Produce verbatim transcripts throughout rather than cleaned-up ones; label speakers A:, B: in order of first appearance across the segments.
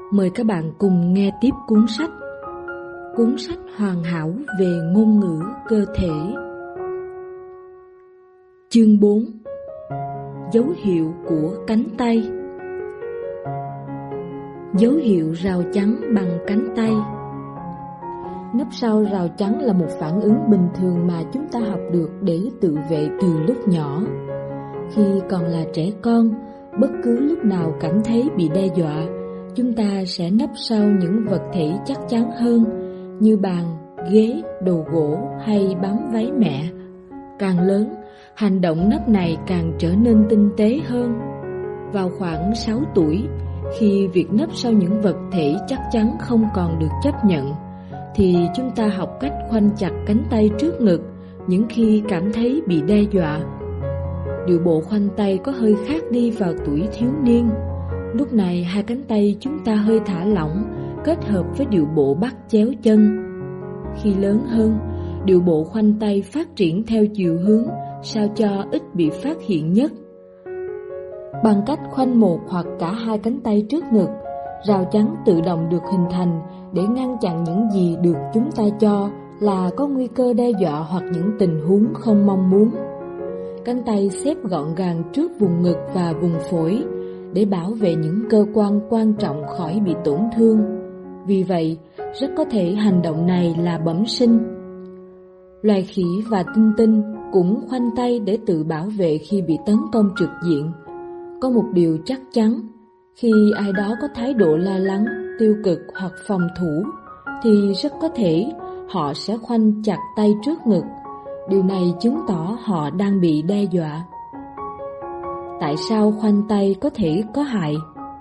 A: Mời các bạn cùng nghe tiếp cuốn sách Cuốn sách hoàn hảo về ngôn ngữ cơ thể. Chương bốn. Dấu hiệu của cánh tay. Dấu hiệu rào chắn bằng cánh tay. Nấp sau rào chắn là một phản ứng bình thường mà chúng ta học được để tự vệ từ lúc nhỏ. Khi còn là trẻ con, bất cứ lúc nào cảm thấy bị đe dọa, chúng ta sẽ nấp sau những vật thể chắc chắn hơn như bàn, ghế, đồ gỗ hay bám váy mẹ. Càng lớn, hành động nấp này càng trở nên tinh tế hơn. Vào khoảng sáu tuổi, khi việc nấp sau những vật thể chắc chắn không còn được chấp nhận, thì chúng ta học cách khoanh chặt cánh tay trước ngực những khi cảm thấy bị đe dọa. Điệu bộ khoanh tay có hơi khác đi vào tuổi thiếu niên. Lúc này hai cánh tay chúng ta hơi thả lỏng, kết hợp với điệu bộ bắt chéo chân. Khi lớn hơn, điệu bộ khoanh tay phát triển theo chiều hướng sao cho ít bị phát hiện nhất. Bằng cách khoanh một hoặc cả hai cánh tay trước ngực, rào chắn tự động được hình thành để ngăn chặn những gì được chúng ta cho là có nguy cơ đe dọa hoặc những tình huống không mong muốn. Cánh tay xếp gọn gàng trước vùng ngực và vùng phổi để bảo vệ những cơ quan quan trọng khỏi bị tổn thương. Vì vậy, rất có thể hành động này là bẩm sinh. Loài khỉ và tinh tinh cũng khoanh tay để tự bảo vệ khi bị tấn công trực diện. Có một điều chắc chắn, khi ai đó có thái độ lo lắng, tiêu cực hoặc phòng thủ, thì rất có thể họ sẽ khoanh chặt tay trước ngực. Điều này chứng tỏ họ đang bị đe dọa. Tại sao khoanh tay có thể có hại?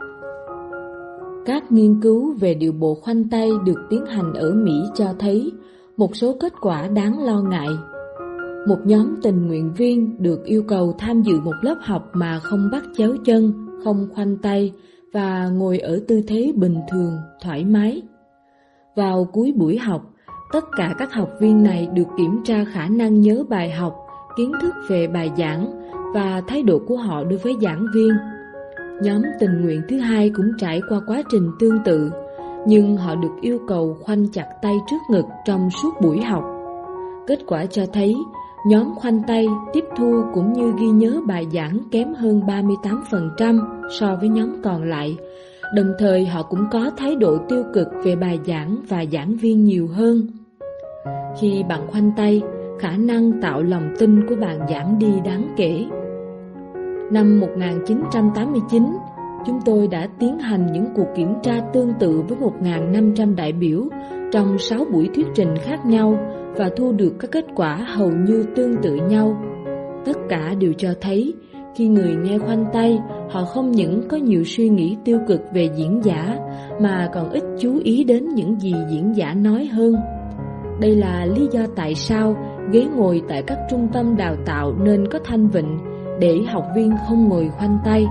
A: Các nghiên cứu về điệu bộ khoanh tay được tiến hành ở Mỹ cho thấy một số kết quả đáng lo ngại. Một nhóm tình nguyện viên được yêu cầu tham dự một lớp học mà không bắt chéo chân, không khoanh tay và ngồi ở tư thế bình thường, thoải mái. Vào cuối buổi học, tất cả các học viên này được kiểm tra khả năng nhớ bài học, kiến thức về bài giảng và thái độ của họ đối với giảng viên. Nhóm tình nguyện thứ hai cũng trải qua quá trình tương tự, nhưng họ được yêu cầu khoanh chặt tay trước ngực trong suốt buổi học. Kết quả cho thấy, nhóm khoanh tay tiếp thu cũng như ghi nhớ bài giảng kém hơn ba mươi tám phần trăm so với nhóm còn lại. Đồng thời họ cũng có thái độ tiêu cực về bài giảng và giảng viên nhiều hơn. Khi bạn khoanh tay, khả năng tạo lòng tin của bạn giảm đi đáng kể. Năm một nghìn chín trăm tám mươi chín, chúng tôi đã tiến hành những cuộc kiểm tra tương tự với một nghìn năm trăm đại biểu trong sáu buổi thuyết trình khác nhau và thu được các kết quả hầu như tương tự nhau. Tất cả đều cho thấy, khi người nghe khoanh tay, họ không những có nhiều suy nghĩ tiêu cực về diễn giả, mà còn ít chú ý đến những gì diễn giả nói hơn. Đây là lý do tại sao ghế ngồi tại các trung tâm đào tạo nên có thanh vịnh để học viên không ngồi khoanh tay.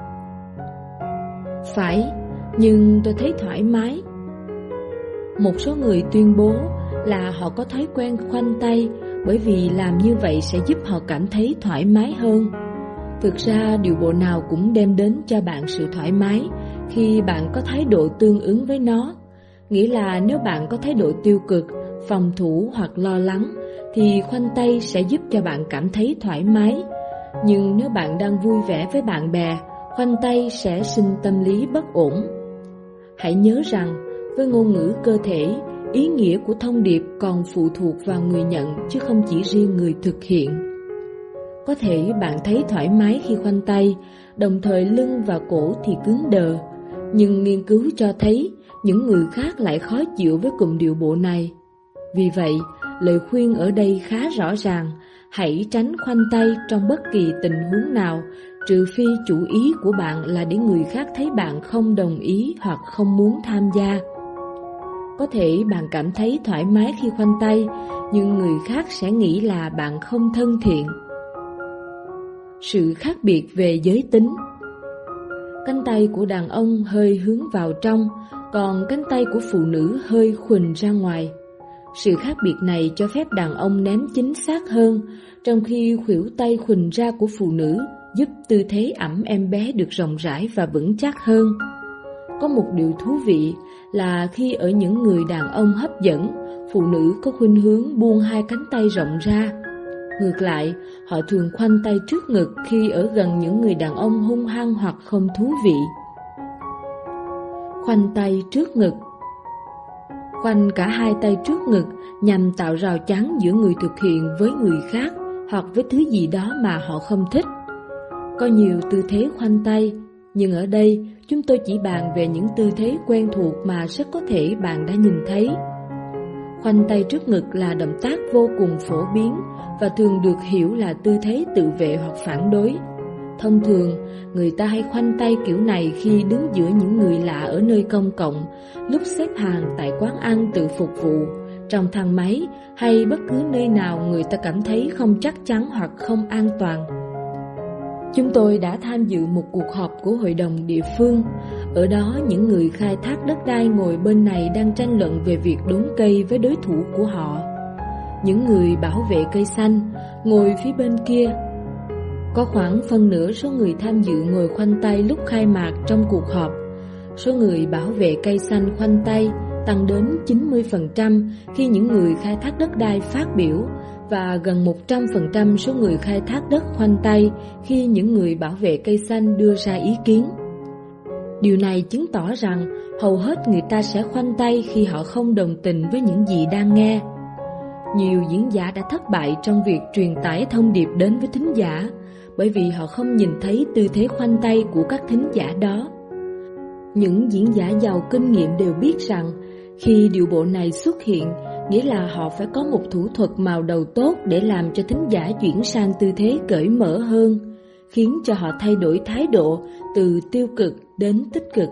A: Phải, nhưng tôi thấy thoải mái. Một số người tuyên bố là họ có thói quen khoanh tay bởi vì làm như vậy sẽ giúp họ cảm thấy thoải mái hơn. Thực ra điệu bộ nào cũng đem đến cho bạn sự thoải mái khi bạn có thái độ tương ứng với nó. Nghĩa là nếu bạn có thái độ tiêu cực, phòng thủ hoặc lo lắng, thì khoanh tay sẽ giúp cho bạn cảm thấy thoải mái. Nhưng nếu bạn đang vui vẻ với bạn bè, khoanh tay sẽ sinh tâm lý bất ổn. Hãy nhớ rằng, với ngôn ngữ cơ thể, ý nghĩa của thông điệp còn phụ thuộc vào người nhận chứ không chỉ riêng người thực hiện. Có thể bạn thấy thoải mái khi khoanh tay, đồng thời lưng và cổ thì cứng đờ, nhưng nghiên cứu cho thấy những người khác lại khó chịu với cụm điệu bộ này. Vì vậy, lời khuyên ở đây khá rõ ràng, hãy tránh khoanh tay trong bất kỳ tình huống nào, trừ phi chủ ý của bạn là để người khác thấy bạn không đồng ý hoặc không muốn tham gia. Có thể bạn cảm thấy thoải mái khi khoanh tay, nhưng người khác sẽ nghĩ là bạn không thân thiện. Sự khác biệt về giới tính. Cánh tay của đàn ông hơi hướng vào trong, còn cánh tay của phụ nữ hơi khuỳnh ra ngoài. Sự khác biệt này cho phép đàn ông ném chính xác hơn, trong khi khuỷu tay khuỳnh ra của phụ nữ giúp tư thế ẵm em bé được rộng rãi và vững chắc hơn. Có một điều thú vị là khi ở những người đàn ông hấp dẫn, phụ nữ có khuynh hướng buông hai cánh tay rộng ra. Ngược lại, họ thường khoanh tay trước ngực khi ở gần những người đàn ông hung hăng hoặc không thú vị. Khoanh tay trước ngực. Khoanh cả hai tay trước ngực nhằm tạo rào chắn giữa người thực hiện với người khác hoặc với thứ gì đó mà họ không thích. Có nhiều tư thế khoanh tay, nhưng ở đây chúng tôi chỉ bàn về những tư thế quen thuộc mà rất có thể bạn đã nhìn thấy. Khoanh tay trước ngực là động tác vô cùng phổ biến và thường được hiểu là tư thế tự vệ hoặc phản đối. Thông thường, người ta hay khoanh tay kiểu này khi đứng giữa những người lạ ở nơi công cộng, lúc xếp hàng tại quán ăn tự phục vụ, trong thang máy hay bất cứ nơi nào người ta cảm thấy không chắc chắn hoặc không an toàn. Chúng tôi đã tham dự một cuộc họp của hội đồng địa phương. Ở đó, những người khai thác đất đai ngồi bên này đang tranh luận về việc đốn cây với đối thủ của họ. Những người bảo vệ cây xanh ngồi phía bên kia. Có khoảng phân nửa số người tham dự ngồi khoanh tay lúc khai mạc trong cuộc họp. Số người bảo vệ cây xanh khoanh tay tăng đến chín mươi phần trăm khi những người khai thác đất đai phát biểu và gần một trăm phần trăm số người khai thác đất khoanh tay khi những người bảo vệ cây xanh đưa ra ý kiến. Điều này chứng tỏ rằng hầu hết người ta sẽ khoanh tay khi họ không đồng tình với những gì đang nghe. Nhiều diễn giả đã thất bại trong việc truyền tải thông điệp đến với thính giả bởi vì họ không nhìn thấy tư thế khoanh tay của các thính giả đó. Những diễn giả giàu kinh nghiệm đều biết rằng khi điệu bộ này xuất hiện, nghĩa là họ phải có một thủ thuật màu đầu tốt để làm cho thính giả chuyển sang tư thế cởi mở hơn, khiến cho họ thay đổi thái độ từ tiêu cực đến tích cực.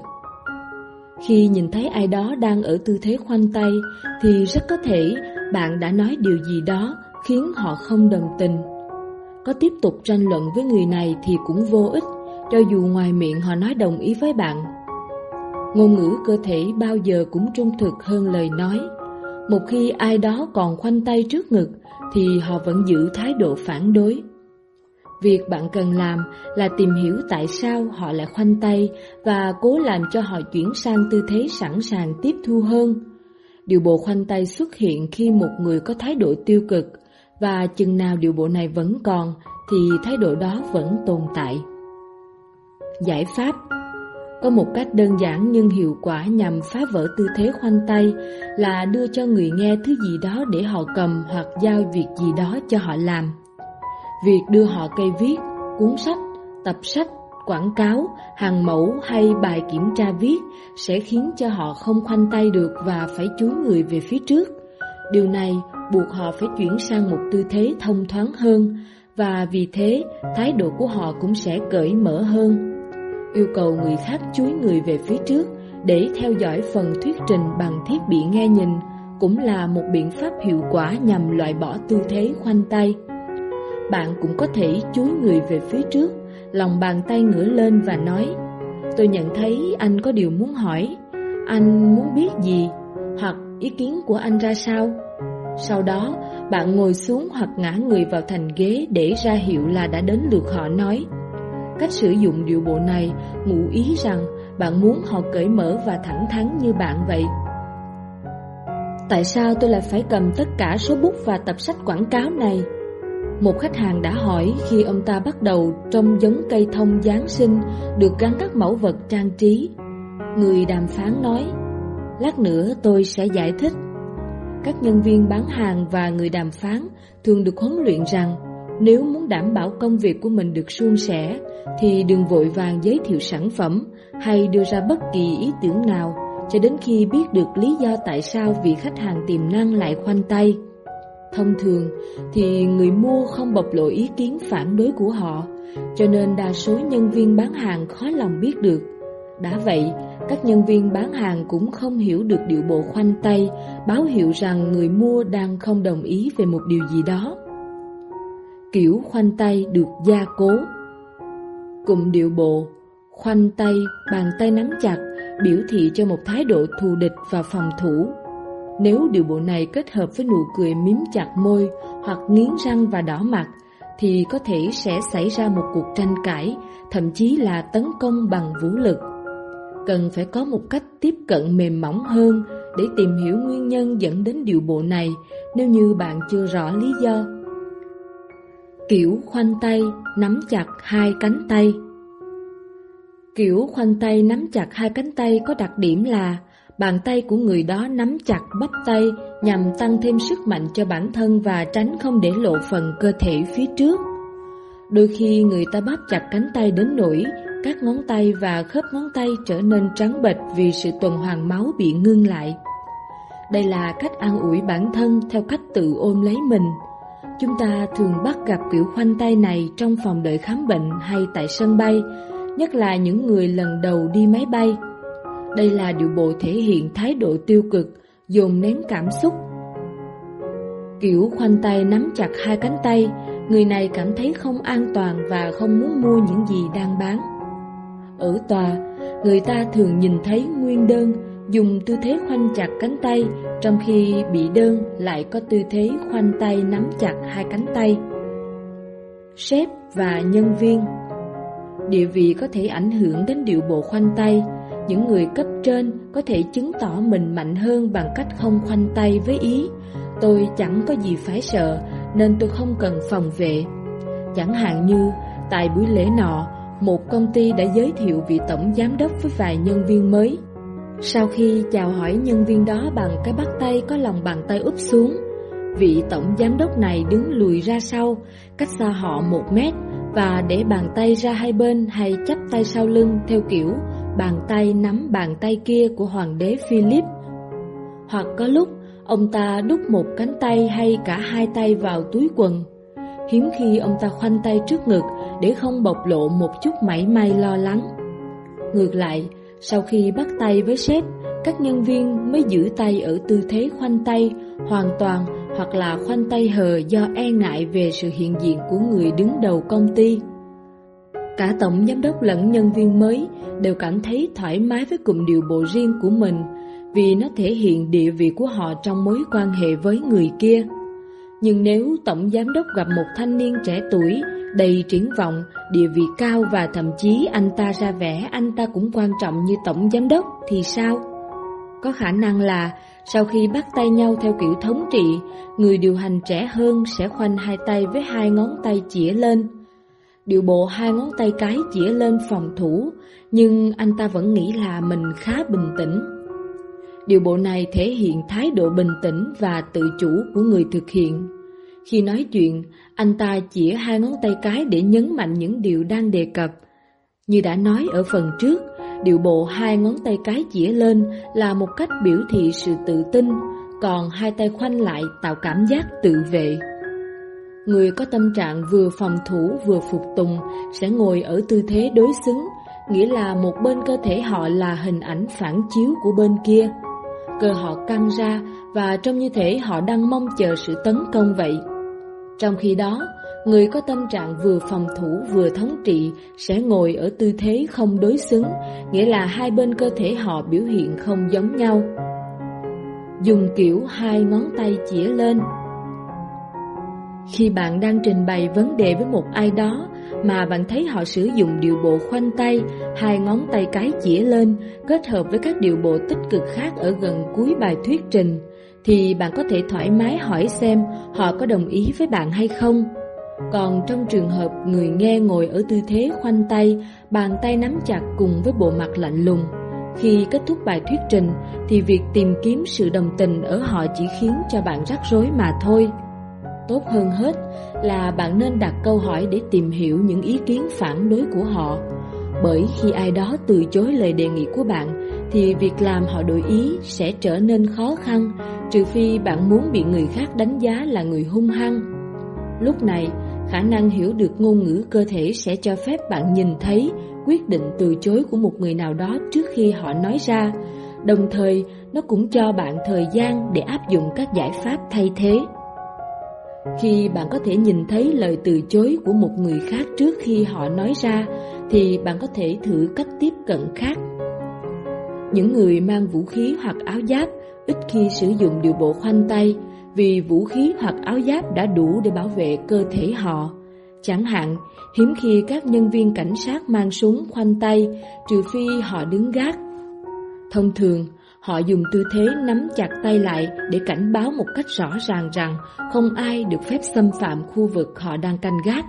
A: Khi nhìn thấy ai đó đang ở tư thế khoanh tay, thì rất có thể bạn đã nói điều gì đó khiến họ không đồng tình. Có tiếp tục tranh luận với người này thì cũng vô ích, cho dù ngoài miệng họ nói đồng ý với bạn. Ngôn ngữ cơ thể bao giờ cũng trung thực hơn lời nói. Một khi ai đó còn khoanh tay trước ngực thì họ vẫn giữ thái độ phản đối. Việc bạn cần làm là tìm hiểu tại sao họ lại khoanh tay và cố làm cho họ chuyển sang tư thế sẵn sàng tiếp thu hơn. Điệu bộ khoanh tay xuất hiện khi một người có thái độ tiêu cực, và chừng nào điệu bộ này vẫn còn thì thái độ đó vẫn tồn tại. Giải pháp. Có một cách đơn giản nhưng hiệu quả nhằm phá vỡ tư thế khoanh tay là đưa cho người nghe thứ gì đó để họ cầm hoặc giao việc gì đó cho họ làm. Việc đưa họ cây viết, cuốn sách, tập sách, quảng cáo, hàng mẫu hay bài kiểm tra viết sẽ khiến cho họ không khoanh tay được và phải chúi người về phía trước. Điều này buộc họ phải chuyển sang một tư thế thông thoáng hơn, và vì thế thái độ của họ cũng sẽ cởi mở hơn. Yêu cầu người khác chúi người về phía trước để theo dõi phần thuyết trình bằng thiết bị nghe nhìn cũng là một biện pháp hiệu quả nhằm loại bỏ tư thế khoanh tay. Bạn cũng có thể chúi người về phía trước, lòng bàn tay ngửa lên và nói: "Tôi nhận thấy anh có điều muốn hỏi. Anh muốn biết gì? Hoặc ý kiến của anh ra sao?" Sau đó, bạn ngồi xuống hoặc ngã người vào thành ghế để ra hiệu là đã đến lượt họ nói. Cách sử dụng điệu bộ này ngụ ý rằng bạn muốn họ cởi mở và thẳng thắn như bạn vậy. Tại sao tôi lại phải cầm tất cả số bút và tập sách quảng cáo này? Một khách hàng đã hỏi khi ông ta bắt đầu trông giống cây thông Giáng sinh được gắn các mẫu vật trang trí. Người đàm phán nói: "Lát nữa tôi sẽ giải thích." Các nhân viên bán hàng và người đàm phán thường được huấn luyện rằng nếu muốn đảm bảo công việc của mình được suôn sẻ thì đừng vội vàng giới thiệu sản phẩm hay đưa ra bất kỳ ý tưởng nào cho đến khi biết được lý do tại sao vị khách hàng tiềm năng lại khoanh tay. Thông thường thì người mua không bộc lộ ý kiến phản đối của họ, cho nên đa số nhân viên bán hàng khó lòng biết được. Đã vậy, các nhân viên bán hàng cũng không hiểu được điệu bộ khoanh tay, báo hiệu rằng người mua đang không đồng ý về một điều gì đó. Kiểu khoanh tay được gia cố. Cụm điệu bộ khoanh tay, bàn tay nắm chặt, biểu thị cho một thái độ thù địch và phòng thủ. Nếu điệu bộ này kết hợp với nụ cười mím chặt môi hoặc nghiến răng và đỏ mặt, thì có thể sẽ xảy ra một cuộc tranh cãi, thậm chí là tấn công bằng vũ lực. cần phải có một cách tiếp cận mềm mỏng hơn để tìm hiểu nguyên nhân dẫn đến điệu bộ này nếu như bạn chưa rõ lý do. Kiểu khoanh tay, nắm chặt hai cánh tay. Kiểu khoanh tay nắm chặt hai cánh tay có đặc điểm là bàn tay của người đó nắm chặt bắp tay nhằm tăng thêm sức mạnh cho bản thân và tránh không để lộ phần cơ thể phía trước. Đôi khi người ta bóp chặt cánh tay đến nỗi các ngón tay và khớp ngón tay trở nên trắng bệch vì sự tuần hoàn máu bị ngưng lại. Đây là cách an ủi bản thân theo cách tự ôm lấy mình. Chúng ta thường bắt gặp kiểu khoanh tay này trong phòng đợi khám bệnh hay tại sân bay, nhất là những người lần đầu đi máy bay. Đây là điệu bộ thể hiện thái độ tiêu cực, dồn nén cảm xúc. Kiểu khoanh tay nắm chặt hai cánh tay, người này cảm thấy không an toàn và không muốn mua những gì đang bán. Ở tòa, người ta thường nhìn thấy nguyên đơn dùng tư thế khoanh chặt cánh tay, trong khi bị đơn lại có tư thế khoanh tay nắm chặt hai cánh tay. Sếp và nhân viên. Địa vị có thể ảnh hưởng đến điệu bộ khoanh tay. Những người cấp trên có thể chứng tỏ mình mạnh hơn bằng cách không khoanh tay với ý "tôi chẳng có gì phải sợ nên tôi không cần phòng vệ". Chẳng hạn như tại buổi lễ nọ, một công ty đã giới thiệu vị tổng giám đốc với vài nhân viên mới. Sau khi chào hỏi nhân viên đó bằng cái bắt tay có lòng bàn tay úp xuống, vị tổng giám đốc này đứng lùi ra sau, cách xa họ một mét và để bàn tay ra hai bên hay chắp tay sau lưng theo kiểu bàn tay nắm bàn tay kia của hoàng đế Philip. Hoặc có lúc ông ta đút một cánh tay hay cả hai tay vào túi quần. Hiếm khi ông ta khoanh tay trước ngực để không bộc lộ một chút mảy may lo lắng. Ngược lại, sau khi bắt tay với sếp, các nhân viên mới giữ tay ở tư thế khoanh tay hoàn toàn hoặc là khoanh tay hờ do e ngại về sự hiện diện của người đứng đầu công ty. Cả tổng giám đốc lẫn nhân viên mới đều cảm thấy thoải mái với cụm điệu bộ riêng của mình vì nó thể hiện địa vị của họ trong mối quan hệ với người kia. Nhưng nếu tổng giám đốc gặp một thanh niên trẻ tuổi đầy triển vọng, địa vị cao và thậm chí anh ta ra vẻ anh ta cũng quan trọng như tổng giám đốc thì sao? Có khả năng là sau khi bắt tay nhau theo kiểu thống trị, người điều hành trẻ hơn sẽ khoanh hai tay với hai ngón tay chĩa lên. Điệu bộ hai ngón tay cái chĩa lên phòng thủ, nhưng anh ta vẫn nghĩ là mình khá bình tĩnh. Điệu bộ này thể hiện thái độ bình tĩnh và tự chủ của người thực hiện. Khi nói chuyện, anh ta chĩa hai ngón tay cái để nhấn mạnh những điều đang đề cập. Như đã nói ở phần trước, điệu bộ hai ngón tay cái chĩa lên là một cách biểu thị sự tự tin, còn hai tay khoanh lại tạo cảm giác tự vệ. Người có tâm trạng vừa phòng thủ vừa phục tùng sẽ ngồi ở tư thế đối xứng, nghĩa là một bên cơ thể họ là hình ảnh phản chiếu của bên kia. Cơ họ căng ra và trông như thể họ đang mong chờ sự tấn công vậy. Trong khi đó, người có tâm trạng vừa phòng thủ vừa thống trị sẽ ngồi ở tư thế không đối xứng, nghĩa là hai bên cơ thể họ biểu hiện không giống nhau. Dùng kiểu hai ngón tay chĩa lên. Khi bạn đang trình bày vấn đề với một ai đó mà bạn thấy họ sử dụng điệu bộ khoanh tay, hai ngón tay cái chĩa lên kết hợp với các điệu bộ tích cực khác ở gần cuối bài thuyết trình, thì bạn có thể thoải mái hỏi xem họ có đồng ý với bạn hay không. Còn trong trường hợp người nghe ngồi ở tư thế khoanh tay, bàn tay nắm chặt cùng với bộ mặt lạnh lùng, khi kết thúc bài thuyết trình thì việc tìm kiếm sự đồng tình ở họ chỉ khiến cho bạn rắc rối mà thôi. Tốt hơn hết là bạn nên đặt câu hỏi để tìm hiểu những ý kiến phản đối của họ. Bởi khi ai đó từ chối lời đề nghị của bạn thì việc làm họ đổi ý sẽ trở nên khó khăn, trừ phi bạn muốn bị người khác đánh giá là người hung hăng. Lúc này, khả năng hiểu được ngôn ngữ cơ thể sẽ cho phép bạn nhìn thấy quyết định từ chối của một người nào đó trước khi họ nói ra. Đồng thời, nó cũng cho bạn thời gian để áp dụng các giải pháp thay thế. Khi bạn có thể nhìn thấy lời từ chối của một người khác trước khi họ nói ra, thì bạn có thể thử cách tiếp cận khác. Những người mang vũ khí hoặc áo giáp ít khi sử dụng điệu bộ khoanh tay, vì vũ khí hoặc áo giáp đã đủ để bảo vệ cơ thể họ. Chẳng hạn, hiếm khi các nhân viên cảnh sát mang súng khoanh tay, trừ phi họ đứng gác. Thông thường, họ dùng tư thế nắm chặt tay lại để cảnh báo một cách rõ ràng rằng không ai được phép xâm phạm khu vực họ đang canh gác.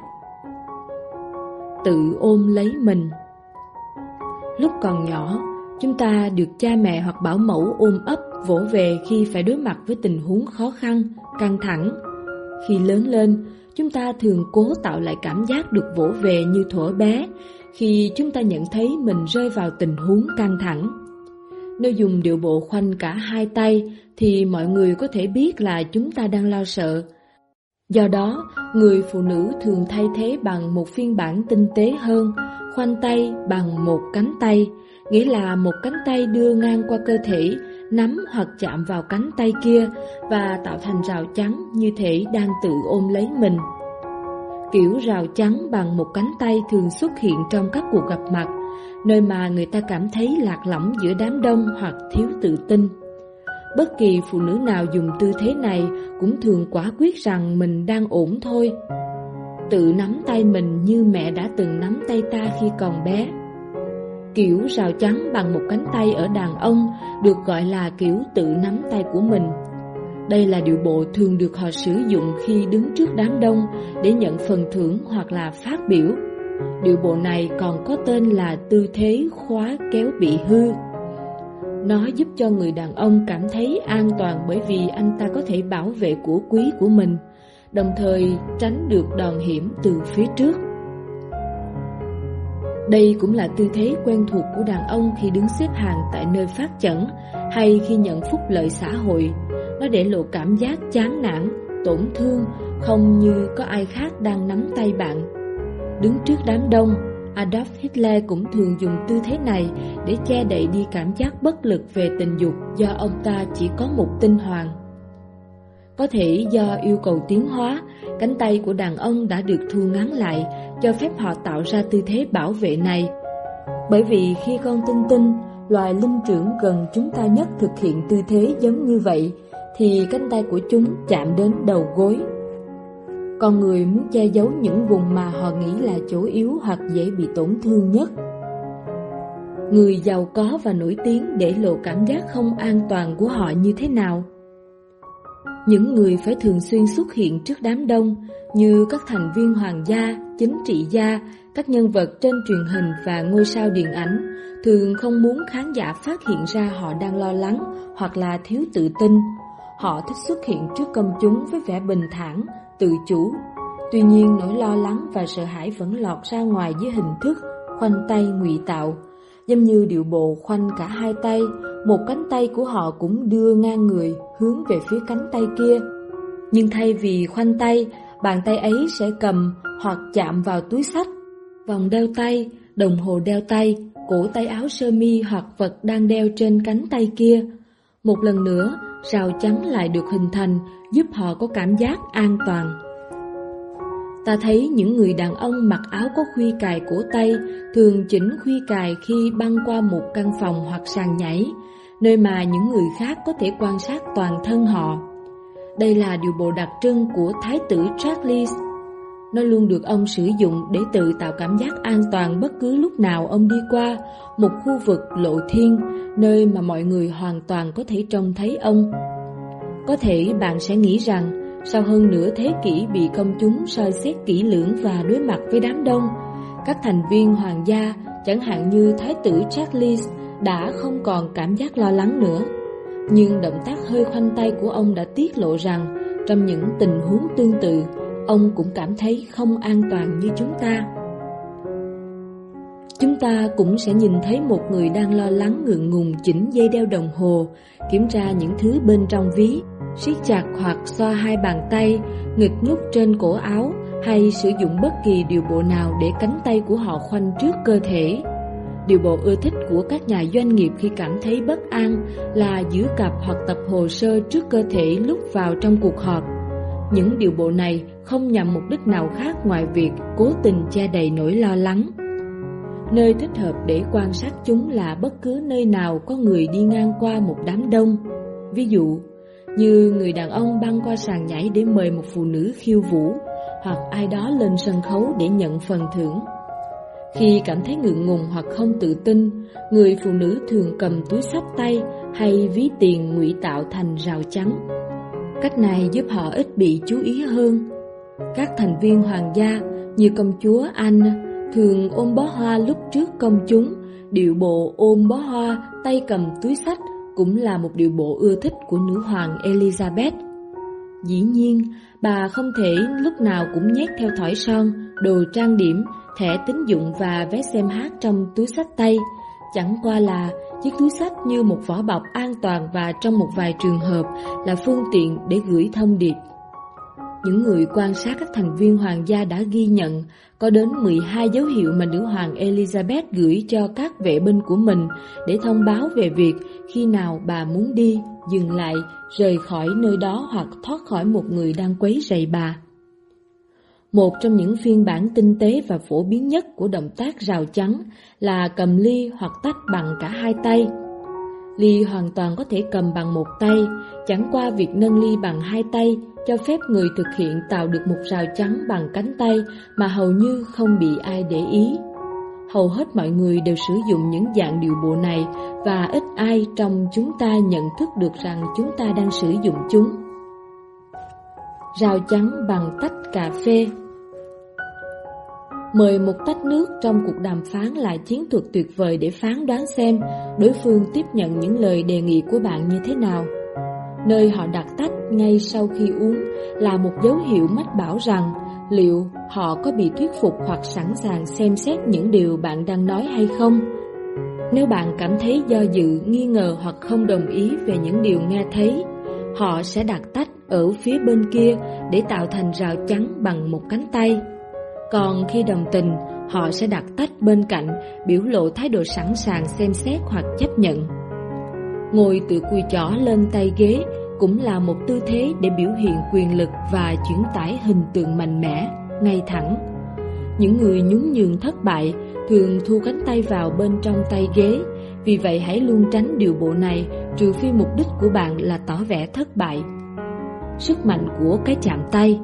A: Tự ôm lấy mình. Lúc còn nhỏ, chúng ta được cha mẹ hoặc bảo mẫu ôm ấp, vỗ về khi phải đối mặt với tình huống khó khăn, căng thẳng. Khi lớn lên, chúng ta thường cố tạo lại cảm giác được vỗ về như thuở bé khi chúng ta nhận thấy mình rơi vào tình huống căng thẳng. Nếu dùng điệu bộ khoanh cả hai tay thì mọi người có thể biết là chúng ta đang lo sợ. Do đó, người phụ nữ thường thay thế bằng một phiên bản tinh tế hơn, khoanh tay bằng một cánh tay, nghĩa là một cánh tay đưa ngang qua cơ thể, nắm hoặc chạm vào cánh tay kia và tạo thành rào chắn như thể đang tự ôm lấy mình. Kiểu rào chắn bằng một cánh tay thường xuất hiện trong các cuộc gặp mặt, nơi mà người ta cảm thấy lạc lõng giữa đám đông hoặc thiếu tự tin. Bất kỳ phụ nữ nào dùng tư thế này cũng thường quả quyết rằng mình đang ổn thôi. Tự nắm tay mình như mẹ đã từng nắm tay ta khi còn bé. Kiểu rào chắn bằng một cánh tay ở đàn ông được gọi là kiểu tự nắm tay của mình. Đây là điệu bộ thường được họ sử dụng khi đứng trước đám đông để nhận phần thưởng hoặc là phát biểu. Điệu bộ này còn có tên là tư thế khóa kéo bị hư. Nó giúp cho người đàn ông cảm thấy an toàn bởi vì anh ta có thể bảo vệ của quý của mình, đồng thời tránh được đòn hiểm từ phía trước. Đây cũng là tư thế quen thuộc của đàn ông khi đứng xếp hàng tại nơi phát chẩn hay khi nhận phúc lợi xã hội. Nó để lộ cảm giác chán nản, tổn thương, không như có ai khác đang nắm tay bạn. Đứng trước đám đông, Adolf Hitler cũng thường dùng tư thế này để che đậy đi cảm giác bất lực về tình dục do ông ta chỉ có một tinh hoàn. Có thể do yêu cầu tiến hóa, cánh tay của đàn ông đã được thu ngắn lại, cho phép họ tạo ra tư thế bảo vệ này. Bởi vì khi con tinh tinh, loài linh trưởng gần chúng ta nhất thực hiện tư thế giống như vậy, thì cánh tay của chúng chạm đến đầu gối. Con người muốn che giấu những vùng mà họ nghĩ là chỗ yếu hoặc dễ bị tổn thương nhất. Người giàu có và nổi tiếng để lộ cảm giác không an toàn của họ như thế nào? Những người phải thường xuyên xuất hiện trước đám đông như các thành viên hoàng gia, chính trị gia, các nhân vật trên truyền hình và ngôi sao điện ảnh thường không muốn khán giả phát hiện ra họ đang lo lắng hoặc là thiếu tự tin. Họ thích xuất hiện trước công chúng với vẻ bình thản, tự chủ. Tuy nhiên, nỗi lo lắng và sợ hãi vẫn lọt ra ngoài dưới hình thức khoanh tay ngụy tạo. Giống như điệu bộ khoanh cả hai tay, một cánh tay của họ cũng đưa ngang người hướng về phía cánh tay kia. Nhưng thay vì khoanh tay, bàn tay ấy sẽ cầm hoặc chạm vào túi xách, vòng đeo tay, đồng hồ đeo tay, cổ tay áo sơ mi hoặc vật đang đeo trên cánh tay kia. Một lần nữa, rào chắn lại được hình thành, giúp họ có cảm giác an toàn. Ta thấy những người đàn ông mặc áo có khuy cài cổ tay thường chỉnh khuy cài khi băng qua một căn phòng hoặc sàn nhảy, nơi mà những người khác có thể quan sát toàn thân họ. Đây là điệu bộ đặc trưng của Thái tử Charles. Nó luôn được ông sử dụng để tự tạo cảm giác an toàn bất cứ lúc nào ông đi qua một khu vực lộ thiên, nơi mà mọi người hoàn toàn có thể trông thấy ông. Có thể bạn sẽ nghĩ rằng, sau hơn nửa thế kỷ bị công chúng soi xét kỹ lưỡng và đối mặt với đám đông, các thành viên hoàng gia, chẳng hạn như Thái tử Charles, đã không còn cảm giác lo lắng nữa. Nhưng động tác hơi khoanh tay của ông đã tiết lộ rằng, trong những tình huống tương tự, ông cũng cảm thấy không an toàn như chúng ta. Chúng ta cũng sẽ nhìn thấy một người đang lo lắng ngượng ngùng chỉnh dây đeo đồng hồ, kiểm tra những thứ bên trong ví, siết chặt hoặc xoa hai bàn tay, nghịch nút trên cổ áo hay sử dụng bất kỳ điệu bộ nào để cánh tay của họ khoanh trước cơ thể. Điệu bộ ưa thích của các nhà doanh nghiệp khi cảm thấy bất an là giữ cặp hoặc tập hồ sơ trước cơ thể lúc vào trong cuộc họp. Những điệu bộ này không nhằm mục đích nào khác ngoài việc cố tình che đậy nỗi lo lắng. Nơi thích hợp để quan sát chúng là bất cứ nơi nào có người đi ngang qua một đám đông. Ví dụ, như người đàn ông băng qua sàn nhảy để mời một phụ nữ khiêu vũ, hoặc ai đó lên sân khấu để nhận phần thưởng. Khi cảm thấy ngượng ngùng hoặc không tự tin, người phụ nữ thường cầm túi xách tay hay ví tiền ngụy tạo thành rào chắn. Cách này giúp họ ít bị chú ý hơn. Các thành viên hoàng gia như công chúa Anne thường ôm bó hoa lúc trước công chúng. Điệu bộ ôm bó hoa, tay cầm túi xách cũng là một điệu bộ ưa thích của nữ hoàng Elizabeth. Dĩ nhiên, bà không thể lúc nào cũng nhét theo thỏi son, đồ trang điểm, thẻ tín dụng và vé xem hát trong túi xách tay. Chẳng qua là chiếc túi xách như một vỏ bọc an toàn và trong một vài trường hợp là phương tiện để gửi thông điệp. Những người quan sát các thành viên hoàng gia đã ghi nhận có đến mười hai dấu hiệu mà nữ hoàng Elizabeth gửi cho các vệ binh của mình để thông báo về việc khi nào bà muốn đi, dừng lại, rời khỏi nơi đó hoặc thoát khỏi một người đang quấy rầy bà. Một trong những phiên bản tinh tế và phổ biến nhất của động tác rào chắn là cầm ly hoặc tách bằng cả hai tay. Ly hoàn toàn có thể cầm bằng một tay, chẳng qua việc nâng ly bằng hai tay cho phép người thực hiện tạo được một rào chắn bằng cánh tay mà hầu như không bị ai để ý. Hầu hết mọi người đều sử dụng những dạng điệu bộ này và ít ai trong chúng ta nhận thức được rằng chúng ta đang sử dụng chúng. Rào chắn bằng tách cà phê. Mời một tách nước trong cuộc đàm phán là chiến thuật tuyệt vời để phán đoán xem đối phương tiếp nhận những lời đề nghị của bạn như thế nào. Nơi họ đặt tách ngay sau khi uống là một dấu hiệu mách bảo rằng liệu họ có bị thuyết phục hoặc sẵn sàng xem xét những điều bạn đang nói hay không. Nếu bạn cảm thấy do dự, nghi ngờ hoặc không đồng ý về những điều nghe thấy, họ sẽ đặt tách ở phía bên kia để tạo thành rào chắn bằng một cánh tay. Còn khi đồng tình, họ sẽ đặt tách bên cạnh, biểu lộ thái độ sẵn sàng xem xét hoặc chấp nhận. Ngồi tựa cùi chỏ lên tay ghế cũng là một tư thế để biểu hiện quyền lực và chuyển tải hình tượng mạnh mẽ, ngay thẳng. Những người nhún nhường thất bại thường thu cánh tay vào bên trong tay ghế, vì vậy hãy luôn tránh điều bộ này trừ phi mục đích của bạn là tỏ vẻ thất bại. Sức mạnh của cái chạm tay.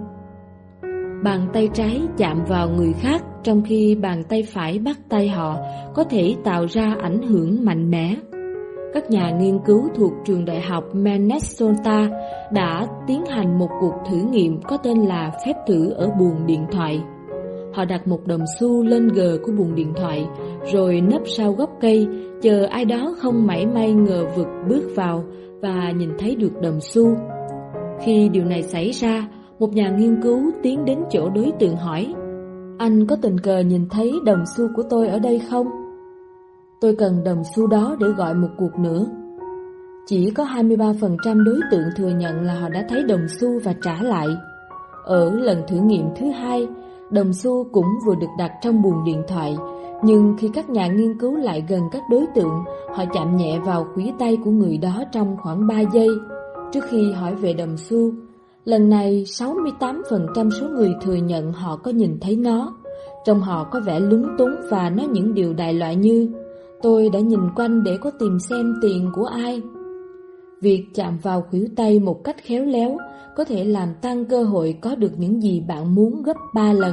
A: Bàn tay trái chạm vào người khác trong khi bàn tay phải bắt tay họ có thể tạo ra ảnh hưởng mạnh mẽ. Các nhà nghiên cứu thuộc trường đại học Minnesota đã tiến hành một cuộc thử nghiệm có tên là phép thử ở buồng điện thoại. Họ đặt một đồng xu lên gờ của buồng điện thoại, rồi nấp sau gốc cây, chờ ai đó không mảy may ngờ vực bước vào và nhìn thấy được đồng xu. Khi điều này xảy ra, một nhà nghiên cứu tiến đến chỗ đối tượng hỏi: "Anh có tình cờ nhìn thấy đồng xu của tôi ở đây không?" "Tôi cần đồng xu đó để gọi một cuộc nữa." Chỉ có hai mươi ba phần trăm đối tượng thừa nhận là họ đã thấy đồng xu và trả lại. Ở lần thử nghiệm thứ hai, đồng xu cũng vừa được đặt trong buồng điện thoại, nhưng khi các nhà nghiên cứu lại gần các đối tượng, họ chạm nhẹ vào khuỷu tay của người đó trong khoảng ba giây trước khi hỏi về đồng xu. Lần này, sáu mươi tám phần trăm số người thừa nhận họ có nhìn thấy nó. Trông họ có vẻ lúng túng và nói những điều đại loại như: "Tôi đã nhìn quanh để có tìm xem tiền của ai." Việc chạm vào khuỷu tay một cách khéo léo có thể làm tăng cơ hội có được những gì bạn muốn gấp ba lần.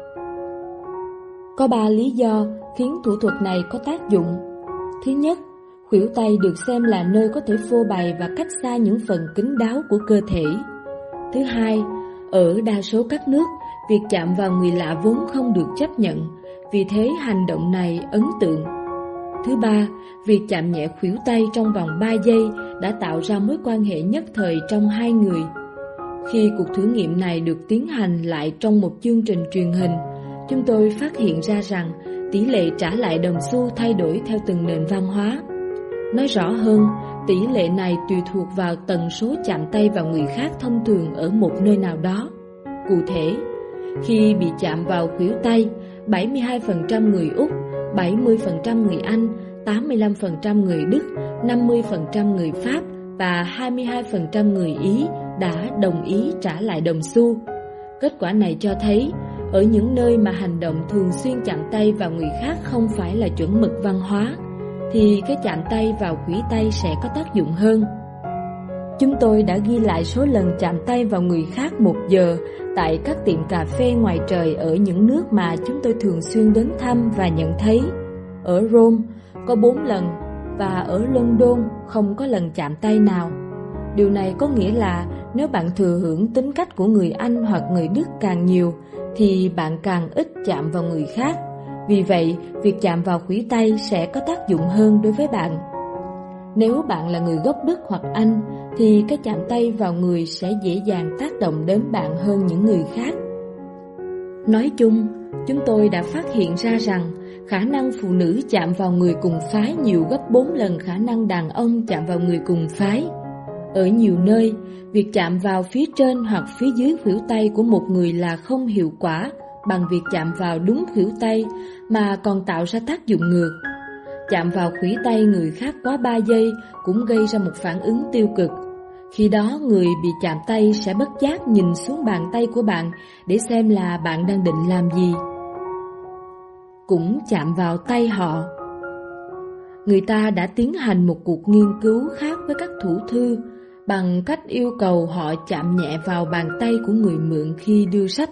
A: Có ba lý do khiến thủ thuật này có tác dụng. Thứ nhất, khuỷu tay được xem là nơi có thể phô bày và cách xa những phần kín đáo của cơ thể. Thứ hai, ở đa số các nước, việc chạm vào người lạ vốn không được chấp nhận, vì thế hành động này ấn tượng. Thứ ba, việc chạm nhẹ khuỷu tay trong vòng ba giây đã tạo ra mối quan hệ nhất thời trong hai người. Khi cuộc thử nghiệm này được tiến hành lại trong một chương trình truyền hình, chúng tôi phát hiện ra rằng tỷ lệ trả lại đồng xu thay đổi theo từng nền văn hóa. Nói rõ hơn, tỷ lệ này tùy thuộc vào tần số chạm tay vào người khác thông thường ở một nơi nào đó. Cụ thể, khi bị chạm vào khuỷu tay, bảy mươi hai phần trăm người Úc, bảy mươi phần trăm người Anh, tám mươi lăm phần trăm người Đức, năm mươi phần trăm người Pháp và hai mươi hai phần trăm người Ý đã đồng ý trả lại đồng xu. Kết quả này cho thấy, ở những nơi mà hành động thường xuyên chạm tay vào người khác không phải là chuẩn mực văn hóa, thì cái chạm tay vào khuỷu tay sẽ có tác dụng hơn. Chúng tôi đã ghi lại số lần chạm tay vào người khác một giờ tại các tiệm cà phê ngoài trời ở những nước mà chúng tôi thường xuyên đến thăm và nhận thấy. Ở Rome có bốn lần và ở London không có lần chạm tay nào. Điều này có nghĩa là nếu bạn thừa hưởng tính cách của người Anh hoặc người Đức càng nhiều thì bạn càng ít chạm vào người khác. Vì vậy, việc chạm vào khuỷu tay sẽ có tác dụng hơn đối với bạn. Nếu bạn là người gốc Đức hoặc Anh thì cái chạm tay vào người sẽ dễ dàng tác động đến bạn hơn những người khác. Nói chung, chúng tôi đã phát hiện ra rằng khả năng phụ nữ chạm vào người cùng phái nhiều gấp bốn lần khả năng đàn ông chạm vào người cùng phái. Ở nhiều nơi, việc chạm vào phía trên hoặc phía dưới khuỷu tay của một người là không hiệu quả bằng việc chạm vào đúng khuỷu tay mà còn tạo ra tác dụng ngược. Chạm vào khuỷu tay người khác quá ba giây cũng gây ra một phản ứng tiêu cực. Khi đó người bị chạm tay sẽ bất giác nhìn xuống bàn tay của bạn để xem là bạn đang định làm gì. Cũng chạm vào tay họ. Người ta đã tiến hành một cuộc nghiên cứu khác với các thủ thư bằng cách yêu cầu họ chạm nhẹ vào bàn tay của người mượn khi đưa sách.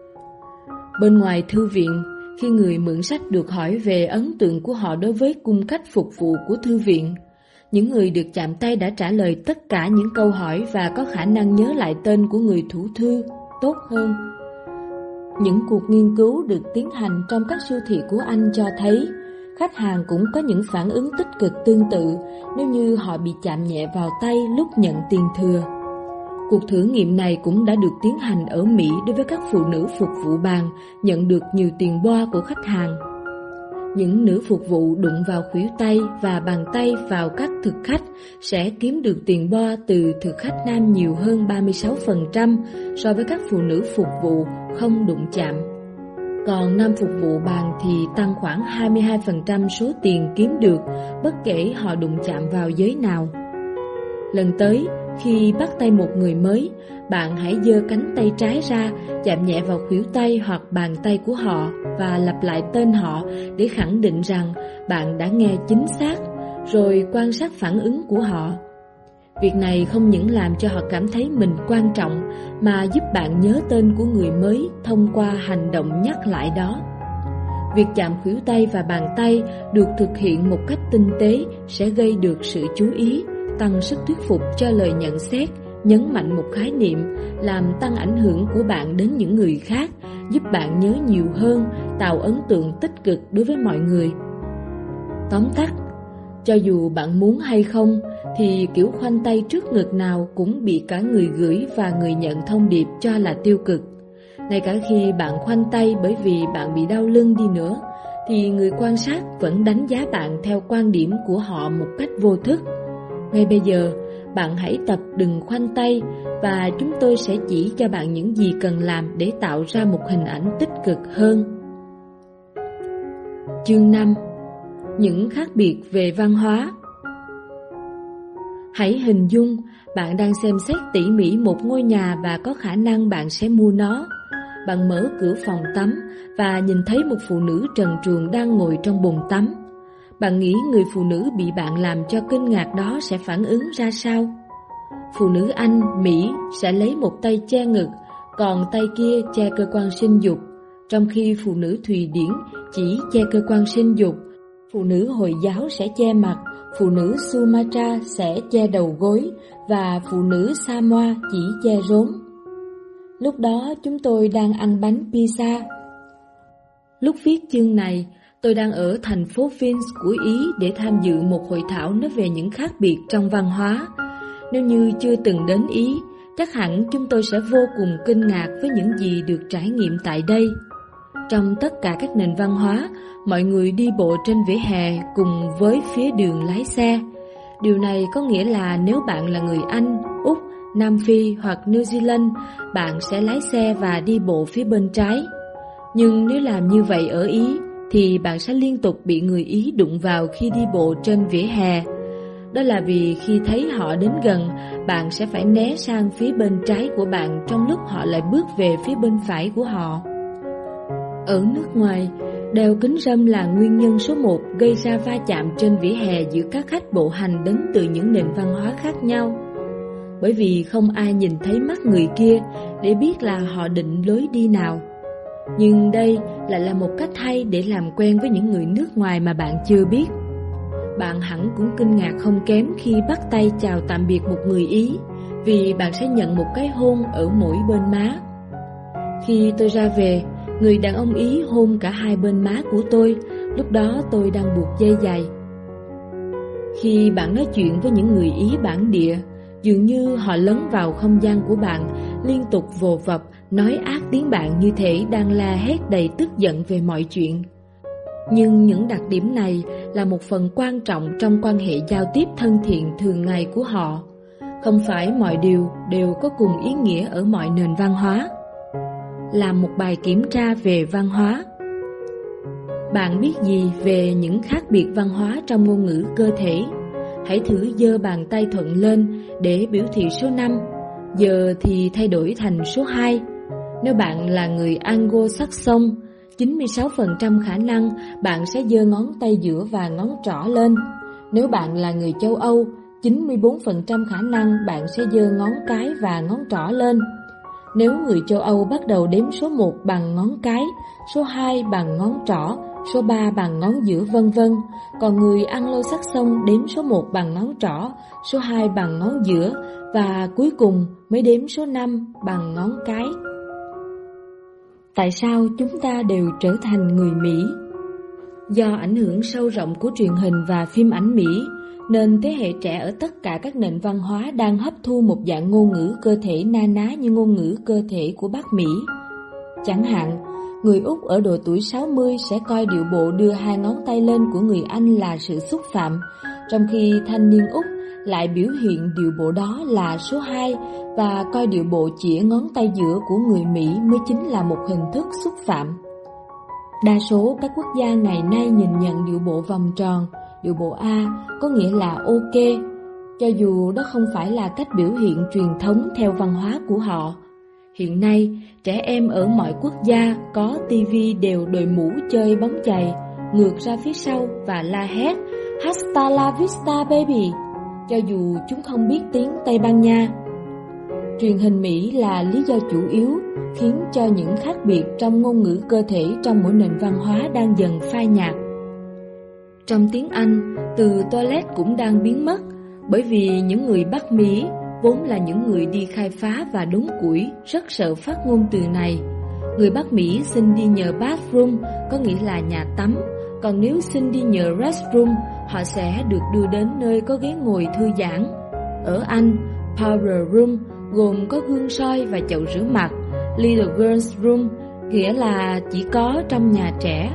A: Bên ngoài thư viện, khi người mượn sách được hỏi về ấn tượng của họ đối với cung cách phục vụ của thư viện, những người được chạm tay đã trả lời tất cả những câu hỏi và có khả năng nhớ lại tên của người thủ thư tốt hơn. Những cuộc nghiên cứu được tiến hành trong các siêu thị của Anh cho thấy khách hàng cũng có những phản ứng tích cực tương tự nếu như họ bị chạm nhẹ vào tay lúc nhận tiền thừa. Cuộc thử nghiệm này cũng đã được tiến hành ở Mỹ đối với các phụ nữ phục vụ bàn nhận được nhiều tiền boa của khách hàng. Những nữ phục vụ đụng vào khuỷu tay và bàn tay vào các thực khách sẽ kiếm được tiền boa từ thực khách nam nhiều hơn ba mươi sáu phần trăm so với các phụ nữ phục vụ không đụng chạm. Còn nam phục vụ bàn thì tăng khoảng hai mươi hai phần trăm số tiền kiếm được bất kể họ đụng chạm vào giới nào. Lần tới, khi bắt tay một người mới, bạn hãy giơ cánh tay trái ra, chạm nhẹ vào khuỷu tay hoặc bàn tay của họ và lặp lại tên họ để khẳng định rằng bạn đã nghe chính xác, rồi quan sát phản ứng của họ. Việc này không những làm cho họ cảm thấy mình quan trọng mà giúp bạn nhớ tên của người mới thông qua hành động nhắc lại đó. Việc chạm khuỷu tay và bàn tay được thực hiện một cách tinh tế sẽ gây được sự chú ý, tăng sức thuyết phục cho lời nhận xét, nhấn mạnh một khái niệm, làm tăng ảnh hưởng của bạn đến những người khác, giúp bạn nhớ nhiều hơn, tạo ấn tượng tích cực đối với mọi người. Tóm tắt, cho dù bạn muốn hay không, thì kiểu khoanh tay trước ngực nào cũng bị cả người gửi và người nhận thông điệp cho là tiêu cực. Ngay cả khi bạn khoanh tay bởi vì bạn bị đau lưng đi nữa, thì người quan sát vẫn đánh giá bạn theo quan điểm của họ một cách vô thức. Ngay bây giờ, bạn hãy tập đừng khoanh tay và chúng tôi sẽ chỉ cho bạn những gì cần làm để tạo ra một hình ảnh tích cực hơn. Chương năm. Những khác biệt về văn hóa. Hãy hình dung bạn đang xem xét tỉ mỉ một ngôi nhà và có khả năng bạn sẽ mua nó. Bạn mở cửa phòng tắm và nhìn thấy một phụ nữ trần truồng đang ngồi trong bồn tắm. Bạn nghĩ người phụ nữ bị bạn làm cho kinh ngạc đó sẽ phản ứng ra sao? Phụ nữ Anh, Mỹ sẽ lấy một tay che ngực, còn tay kia che cơ quan sinh dục, trong khi phụ nữ Thụy Điển chỉ che cơ quan sinh dục. Phụ nữ Hồi giáo sẽ che mặt, phụ nữ Sumatra sẽ che đầu gối và phụ nữ Samoa chỉ che rốn. Lúc đó chúng tôi đang ăn bánh pizza. Lúc viết chương này, tôi đang ở thành phố Vince của Ý để tham dự một hội thảo nói về những khác biệt trong văn hóa. Nếu như chưa từng đến Ý, chắc hẳn chúng tôi sẽ vô cùng kinh ngạc với những gì được trải nghiệm tại đây. Trong tất cả các nền văn hóa, mọi người đi bộ trên vỉa hè cùng với phía đường lái xe. Điều này có nghĩa là nếu bạn là người Anh, Úc, Nam Phi hoặc New Zealand, bạn sẽ lái xe và đi bộ phía bên trái. Nhưng nếu làm như vậy ở Ý, thì bạn sẽ liên tục bị người Ý đụng vào khi đi bộ trên vỉa hè. Đó là vì khi thấy họ đến gần, bạn sẽ phải né sang phía bên trái của bạn trong lúc họ lại bước về phía bên phải của họ. Ở nước ngoài, đeo kính râm là nguyên nhân số một gây ra va chạm trên vỉa hè giữa các khách bộ hành đến từ những nền văn hóa khác nhau. bởi vì không ai nhìn thấy mắt người kia để biết là họ định lối đi nào. Nhưng đây lại là một cách hay để làm quen với những người nước ngoài mà bạn chưa biết. Bạn hẳn cũng kinh ngạc không kém khi bắt tay chào tạm biệt một người Ý, vì bạn sẽ nhận một cái hôn ở mỗi bên má. Khi tôi ra về, người đàn ông Ý hôn cả hai bên má của tôi, lúc đó tôi đang buộc dây giày. Khi bạn nói chuyện với những người Ý bản địa, dường như họ lấn vào không gian của bạn, liên tục vồ vập, nói ác tiếng bạn như thể đang la hét đầy tức giận về mọi chuyện. Nhưng những đặc điểm này là một phần quan trọng trong quan hệ giao tiếp thân thiện thường ngày của họ. Không phải mọi điều đều có cùng ý nghĩa ở mọi nền văn hóa. Làm một bài kiểm tra về văn hóa. Bạn biết gì về những khác biệt văn hóa trong ngôn ngữ cơ thể? Hãy thử giơ bàn tay thuận lên để biểu thị số năm, giờ thì thay đổi thành số hai. Nếu bạn là người Anglo-Saxon, chín mươi sáu phần trăm khả năng bạn sẽ giơ ngón tay giữa và ngón trỏ lên. Nếu bạn là người châu Âu, chín mươi bốn phần trăm khả năng bạn sẽ giơ ngón cái và ngón trỏ lên. Nếu người châu Âu bắt đầu đếm số một bằng ngón cái, số hai bằng ngón trỏ, số ba bằng ngón giữa vân vân, còn người Anglo-Saxon đếm số một bằng ngón trỏ, số hai bằng ngón giữa và cuối cùng mới đếm số năm bằng ngón cái. Tại sao chúng ta đều trở thành người Mỹ? Do ảnh hưởng sâu rộng của truyền hình và phim ảnh Mỹ, nên thế hệ trẻ ở tất cả các nền văn hóa đang hấp thu một dạng ngôn ngữ cơ thể na ná như ngôn ngữ cơ thể của Bắc Mỹ. Chẳng hạn, người Úc ở độ tuổi sáu mươi sẽ coi điệu bộ đưa hai ngón tay lên của người Anh là sự xúc phạm, trong khi thanh niên Úc lại biểu hiện điệu bộ đó là số hai và coi điệu bộ chĩa ngón tay giữa của người Mỹ mới chính là một hình thức xúc phạm. Đa số các quốc gia ngày nay nhìn nhận điệu bộ vòng tròn, điệu bộ A có nghĩa là ok, cho dù đó không phải là cách biểu hiện truyền thống theo văn hóa của họ. Hiện nay, trẻ em ở mọi quốc gia có tivi đều đội mũ chơi bóng chày, ngược ra phía sau và la hét Hasta la vista baby, cho dù chúng không biết tiếng Tây Ban Nha. Truyền hình Mỹ là lý do chủ yếu khiến cho những khác biệt trong ngôn ngữ cơ thể trong mỗi nền văn hóa đang dần phai nhạt. Trong tiếng Anh, từ toilet cũng đang biến mất, bởi vì những người Bắc Mỹ vốn là những người đi khai phá và đốn củi rất sợ phát ngôn từ này. Người Bắc Mỹ xin đi nhờ bathroom có nghĩa là nhà tắm, còn nếu xin đi nhờ restroom, họ sẽ được đưa đến nơi có ghế ngồi thư giãn. Ở Anh, powder room gồm có gương soi và chậu rửa mặt. Little girls room nghĩa là chỉ có trong nhà trẻ.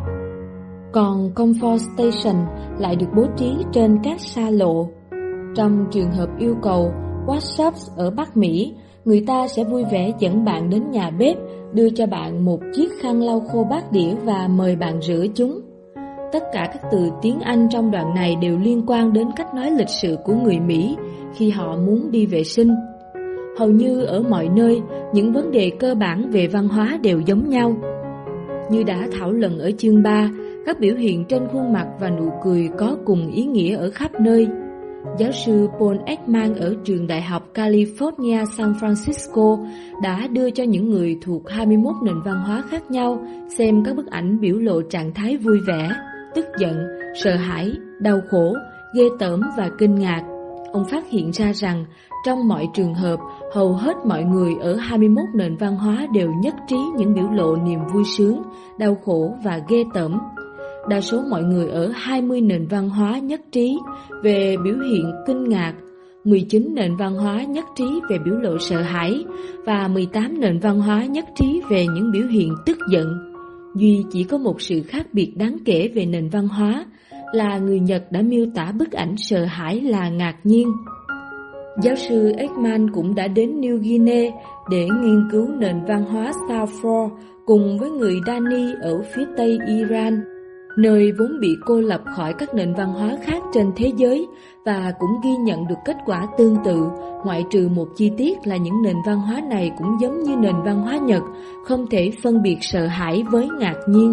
A: Còn comfort station lại được bố trí trên các xa lộ. Trong trường hợp yêu cầu washops ở Bắc Mỹ, người ta sẽ vui vẻ dẫn bạn đến nhà bếp, đưa cho bạn một chiếc khăn lau khô bát đĩa và mời bạn rửa chúng. Tất cả các từ tiếng Anh trong đoạn này đều liên quan đến cách nói lịch sự của người Mỹ khi họ muốn đi vệ sinh. Hầu như ở mọi nơi, những vấn đề cơ bản về văn hóa đều giống nhau. Như đã thảo luận ở chương ba, các biểu hiện trên khuôn mặt và nụ cười có cùng ý nghĩa ở khắp nơi. Giáo sư Paul Ekman ở trường Đại học California San Francisco đã đưa cho những người thuộc hai mươi mốt nền văn hóa khác nhau xem các bức ảnh biểu lộ trạng thái vui vẻ, tức giận, sợ hãi, đau khổ, ghê tởm và kinh ngạc. Ông phát hiện ra rằng trong mọi trường hợp, hầu hết mọi người ở hai mươi mốt nền văn hóa đều nhất trí những biểu lộ niềm vui sướng, đau khổ và ghê tởm. Đa số mọi người ở hai mươi nền văn hóa nhất trí về biểu hiện kinh ngạc, mười chín nền văn hóa nhất trí về biểu lộ sợ hãi và mười tám nền văn hóa nhất trí về những biểu hiện tức giận. Duy chỉ có một sự khác biệt đáng kể về nền văn hóa là người Nhật đã miêu tả bức ảnh sợ hãi là ngạc nhiên. Giáo sư Ekman cũng đã đến New Guinea để nghiên cứu nền văn hóa Darfur cùng với người Dani ở phía tây Iran, nơi vốn bị cô lập khỏi các nền văn hóa khác trên thế giới, và cũng ghi nhận được kết quả tương tự, ngoại trừ một chi tiết là những nền văn hóa này cũng giống như nền văn hóa Nhật, không thể phân biệt sợ hãi với ngạc nhiên.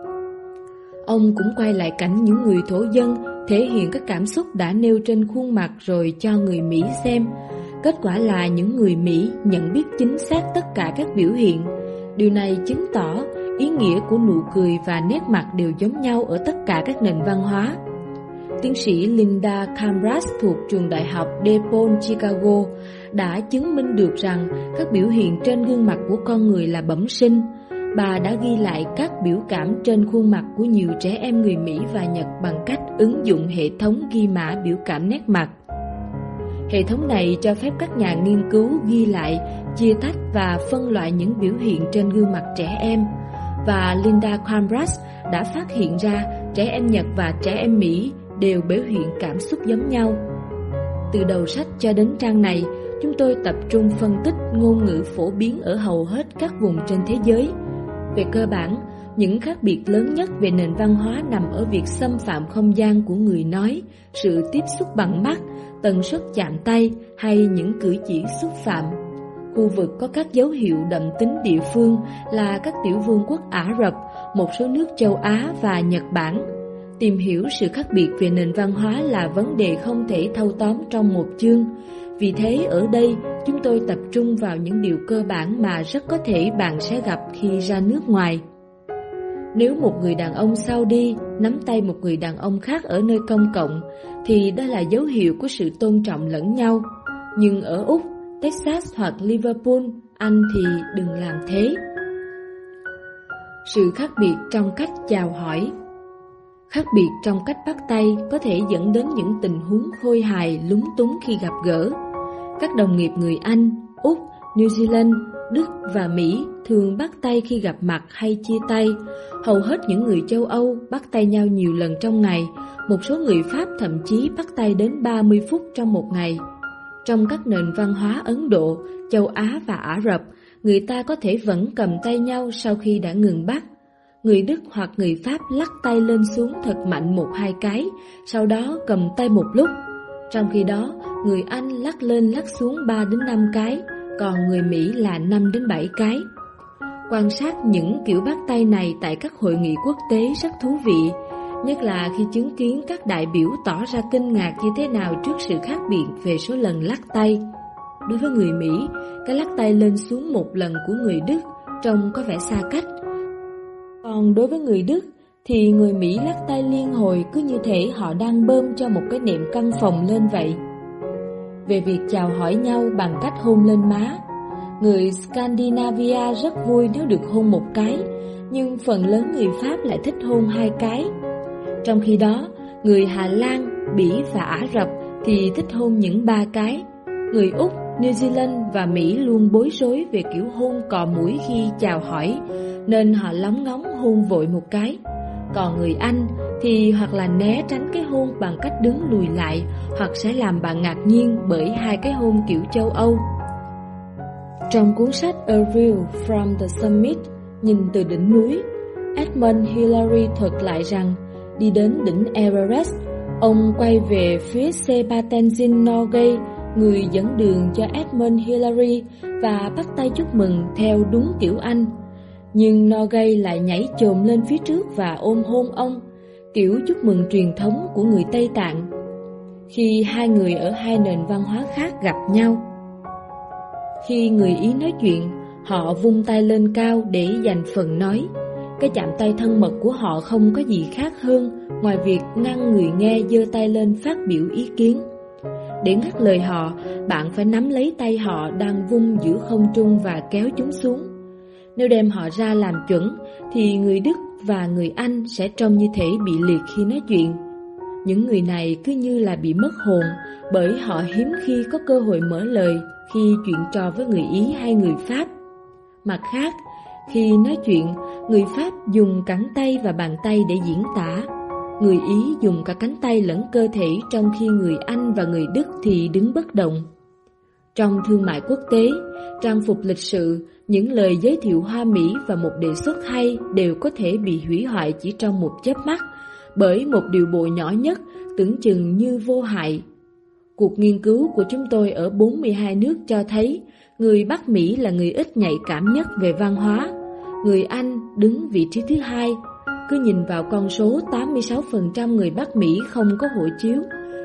A: Ông cũng quay lại cảnh những người thổ dân thể hiện các cảm xúc đã nêu trên khuôn mặt rồi cho người Mỹ xem, Kết quả là những người Mỹ nhận biết chính xác tất cả các biểu hiện. Điều này chứng tỏ ý nghĩa của nụ cười và nét mặt đều giống nhau ở tất cả các nền văn hóa. Tiến sĩ Linda Cambras thuộc trường đại học DePaul, Chicago đã chứng minh được rằng các biểu hiện trên gương mặt của con người là bẩm sinh. Bà đã ghi lại các biểu cảm trên khuôn mặt của nhiều trẻ em người Mỹ và Nhật bằng cách ứng dụng hệ thống ghi mã biểu cảm nét mặt. Hệ thống này cho phép các nhà nghiên cứu ghi lại, chia tách và phân loại những biểu hiện trên gương mặt trẻ em. Và Linda Cambras đã phát hiện ra trẻ em Nhật và trẻ em Mỹ đều biểu hiện cảm xúc giống nhau. Từ đầu sách cho đến trang này, chúng tôi tập trung phân tích ngôn ngữ phổ biến ở hầu hết các vùng trên thế giới. Về cơ bản, những khác biệt lớn nhất về nền văn hóa nằm ở việc xâm phạm không gian của người nói, sự tiếp xúc bằng mắt, tần suất chạm tay hay những cử chỉ xúc phạm. Khu vực có các dấu hiệu đậm tính địa phương là các tiểu vương quốc Ả Rập, một số nước châu Á và Nhật Bản. Tìm hiểu sự khác biệt về nền văn hóa là vấn đề không thể thâu tóm trong một chương. Vì thế ở đây chúng tôi tập trung vào những điều cơ bản mà rất có thể bạn sẽ gặp khi ra nước ngoài. Nếu một người đàn ông Saudi nắm tay một người đàn ông khác ở nơi công cộng thì đó là dấu hiệu của sự tôn trọng lẫn nhau. Nhưng ở Úc, Texas hoặc Liverpool, Anh thì đừng làm thế. Sự khác biệt trong cách chào hỏi. Khác biệt trong cách bắt tay có thể dẫn đến những tình huống khôi hài, lúng túng khi gặp gỡ. Các đồng nghiệp người Anh, Úc, New Zealand, Đức và Mỹ thường bắt tay khi gặp mặt hay chia tay. Hầu hết những người châu Âu bắt tay nhau nhiều lần trong ngày. Một số người Pháp thậm chí bắt tay đến ba mươi phút trong một ngày. Trong các nền văn hóa Ấn Độ, châu Á và Ả Rập, người ta có thể vẫn cầm tay nhau sau khi đã ngừng bắt. Người Đức hoặc người Pháp lắc tay lên xuống thật mạnh một hai cái, sau đó cầm tay một lúc. Trong khi đó, người Anh lắc lên lắc xuống ba đến năm cái, còn người Mỹ là năm đến bảy cái. Quan sát những kiểu bắt tay này tại các hội nghị quốc tế rất thú vị, nhất là khi chứng kiến các đại biểu tỏ ra kinh ngạc như thế nào trước sự khác biệt về số lần lắc tay. Đối với người Mỹ, cái lắc tay lên xuống một lần của người Đức trông có vẻ xa cách. Còn đối với người Đức thì người Mỹ lắc tay liên hồi cứ như thể họ đang bơm cho một cái nệm căn phòng lên vậy. Về việc chào hỏi nhau bằng cách hôn lên má, người Scandinavia rất vui nếu được hôn một cái, nhưng phần lớn người Pháp lại thích hôn hai cái. Trong khi đó, người Hà Lan, Bỉ và Ả Rập thì thích hôn những ba cái. Người Úc, New Zealand và Mỹ luôn bối rối về kiểu hôn cò mũi khi chào hỏi, nên họ lóng ngóng hôn vội một cái. Còn người Anh thì hoặc là né tránh cái hôn bằng cách đứng lùi lại, hoặc sẽ làm bạn ngạc nhiên bởi hai cái hôn kiểu châu Âu. Trong cuốn sách A View from the Summit, nhìn từ đỉnh núi, Edmund Hillary thuật lại rằng đi đến đỉnh Everest, ông quay về phía Sebatenzin Norgay, người dẫn đường cho Edmund Hillary, và bắt tay chúc mừng theo đúng kiểu Anh. Nhưng Norgay lại nhảy chồm lên phía trước và ôm hôn ông, kiểu chúc mừng truyền thống của người Tây Tạng. Khi hai người ở hai nền văn hóa khác gặp nhau, khi người Ý nói chuyện, họ vung tay lên cao để giành phần nói. Cái chạm tay thân mật của họ không có gì khác hơn ngoài việc ngăn người nghe giơ tay lên phát biểu ý kiến. Để ngắt lời họ, bạn phải nắm lấy tay họ đang vung giữa không trung và kéo chúng xuống. Nếu đem họ ra làm chuẩn, thì người Đức và người Anh sẽ trông như thể bị liệt khi nói chuyện. Những người này cứ như là bị mất hồn, bởi họ hiếm khi có cơ hội mở lời khi chuyện trò với người Ý hay người Pháp. Mặt khác, khi nói chuyện, người Pháp dùng cẳng tay và bàn tay để diễn tả. Người Ý dùng cả cánh tay lẫn cơ thể, trong khi người Anh và người Đức thì đứng bất động. Trong thương mại quốc tế, trang phục lịch sự, những lời giới thiệu hoa mỹ và một đề xuất hay đều có thể bị hủy hoại chỉ trong một chớp mắt bởi một điều bộ nhỏ nhất tưởng chừng như vô hại. Cuộc nghiên cứu của chúng tôi ở bốn mươi hai nước cho thấy người Bắc Mỹ là người ít nhạy cảm nhất về văn hóa. Người Anh đứng vị trí thứ hai. Cứ nhìn vào con số tám mươi sáu phần trăm người Bắc Mỹ không có hộ chiếu,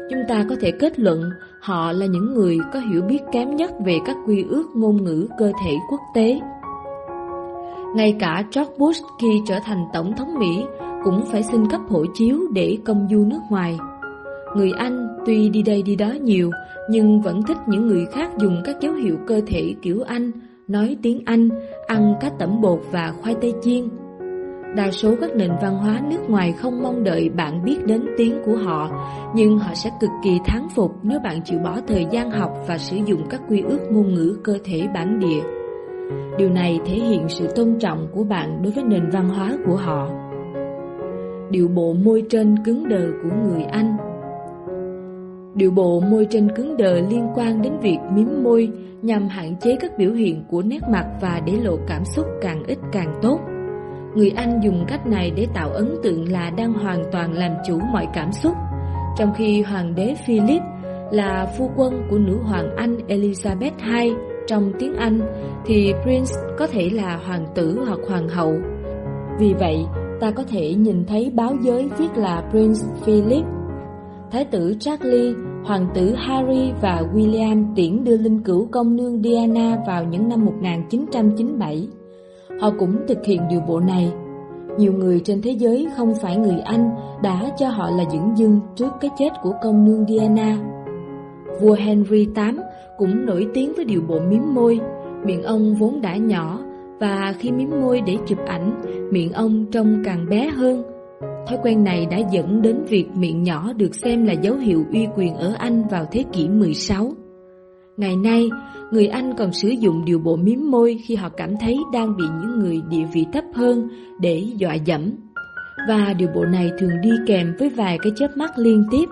A: chúng ta có thể kết luận họ là những người có hiểu biết kém nhất về các quy ước ngôn ngữ cơ thể quốc tế. Ngay cả George Bush khi trở thành Tổng thống Mỹ cũng phải xin cấp hộ chiếu để công du nước ngoài. Người Anh tuy đi đây đi đó nhiều, nhưng vẫn thích những người khác dùng các dấu hiệu cơ thể kiểu Anh, nói tiếng Anh, ăn cá tẩm bột và khoai tây chiên. Đa số các nền văn hóa nước ngoài không mong đợi bạn biết đến tiếng của họ, nhưng họ sẽ cực kỳ thán phục nếu bạn chịu bỏ thời gian học và sử dụng các quy ước ngôn ngữ cơ thể bản địa. Điều này thể hiện sự tôn trọng của bạn đối với nền văn hóa của họ. Điệu bộ môi trên cứng đờ của người Anh. Điệu bộ môi trên cứng đờ liên quan đến việc mím môi nhằm hạn chế các biểu hiện của nét mặt và để lộ cảm xúc càng ít càng tốt. Người Anh dùng cách này để tạo ấn tượng là đang hoàn toàn làm chủ mọi cảm xúc, trong khi Hoàng đế Philip là phu quân của nữ hoàng Anh Elizabeth đệ nhị trong tiếng Anh, thì Prince có thể là hoàng tử hoặc hoàng hậu. Vì vậy, ta có thể nhìn thấy báo giới viết là Prince Philip. Thái tử Charles, hoàng tử Harry và William tiễn đưa linh cữu công nương Diana vào những năm một nghìn chín trăm chín mươi bảy. Họ cũng thực hiện điều bộ này. Nhiều người trên thế giới không phải người Anh đã cho họ là dửng dưng trước cái chết của công nương Diana. Vua Henry đệ tám cũng nổi tiếng với điều bộ mím môi. Miệng ông vốn đã nhỏ, và khi mím môi để chụp ảnh, miệng ông trông càng bé hơn. Thói quen này đã dẫn đến việc miệng nhỏ được xem là dấu hiệu uy quyền ở Anh vào thế kỷ mười sáu. Ngày nay, người Anh còn sử dụng điều bộ mím môi khi họ cảm thấy đang bị những người địa vị thấp hơn để dọa dẫm. Và điều bộ này thường đi kèm với vài cái chớp mắt liên tiếp.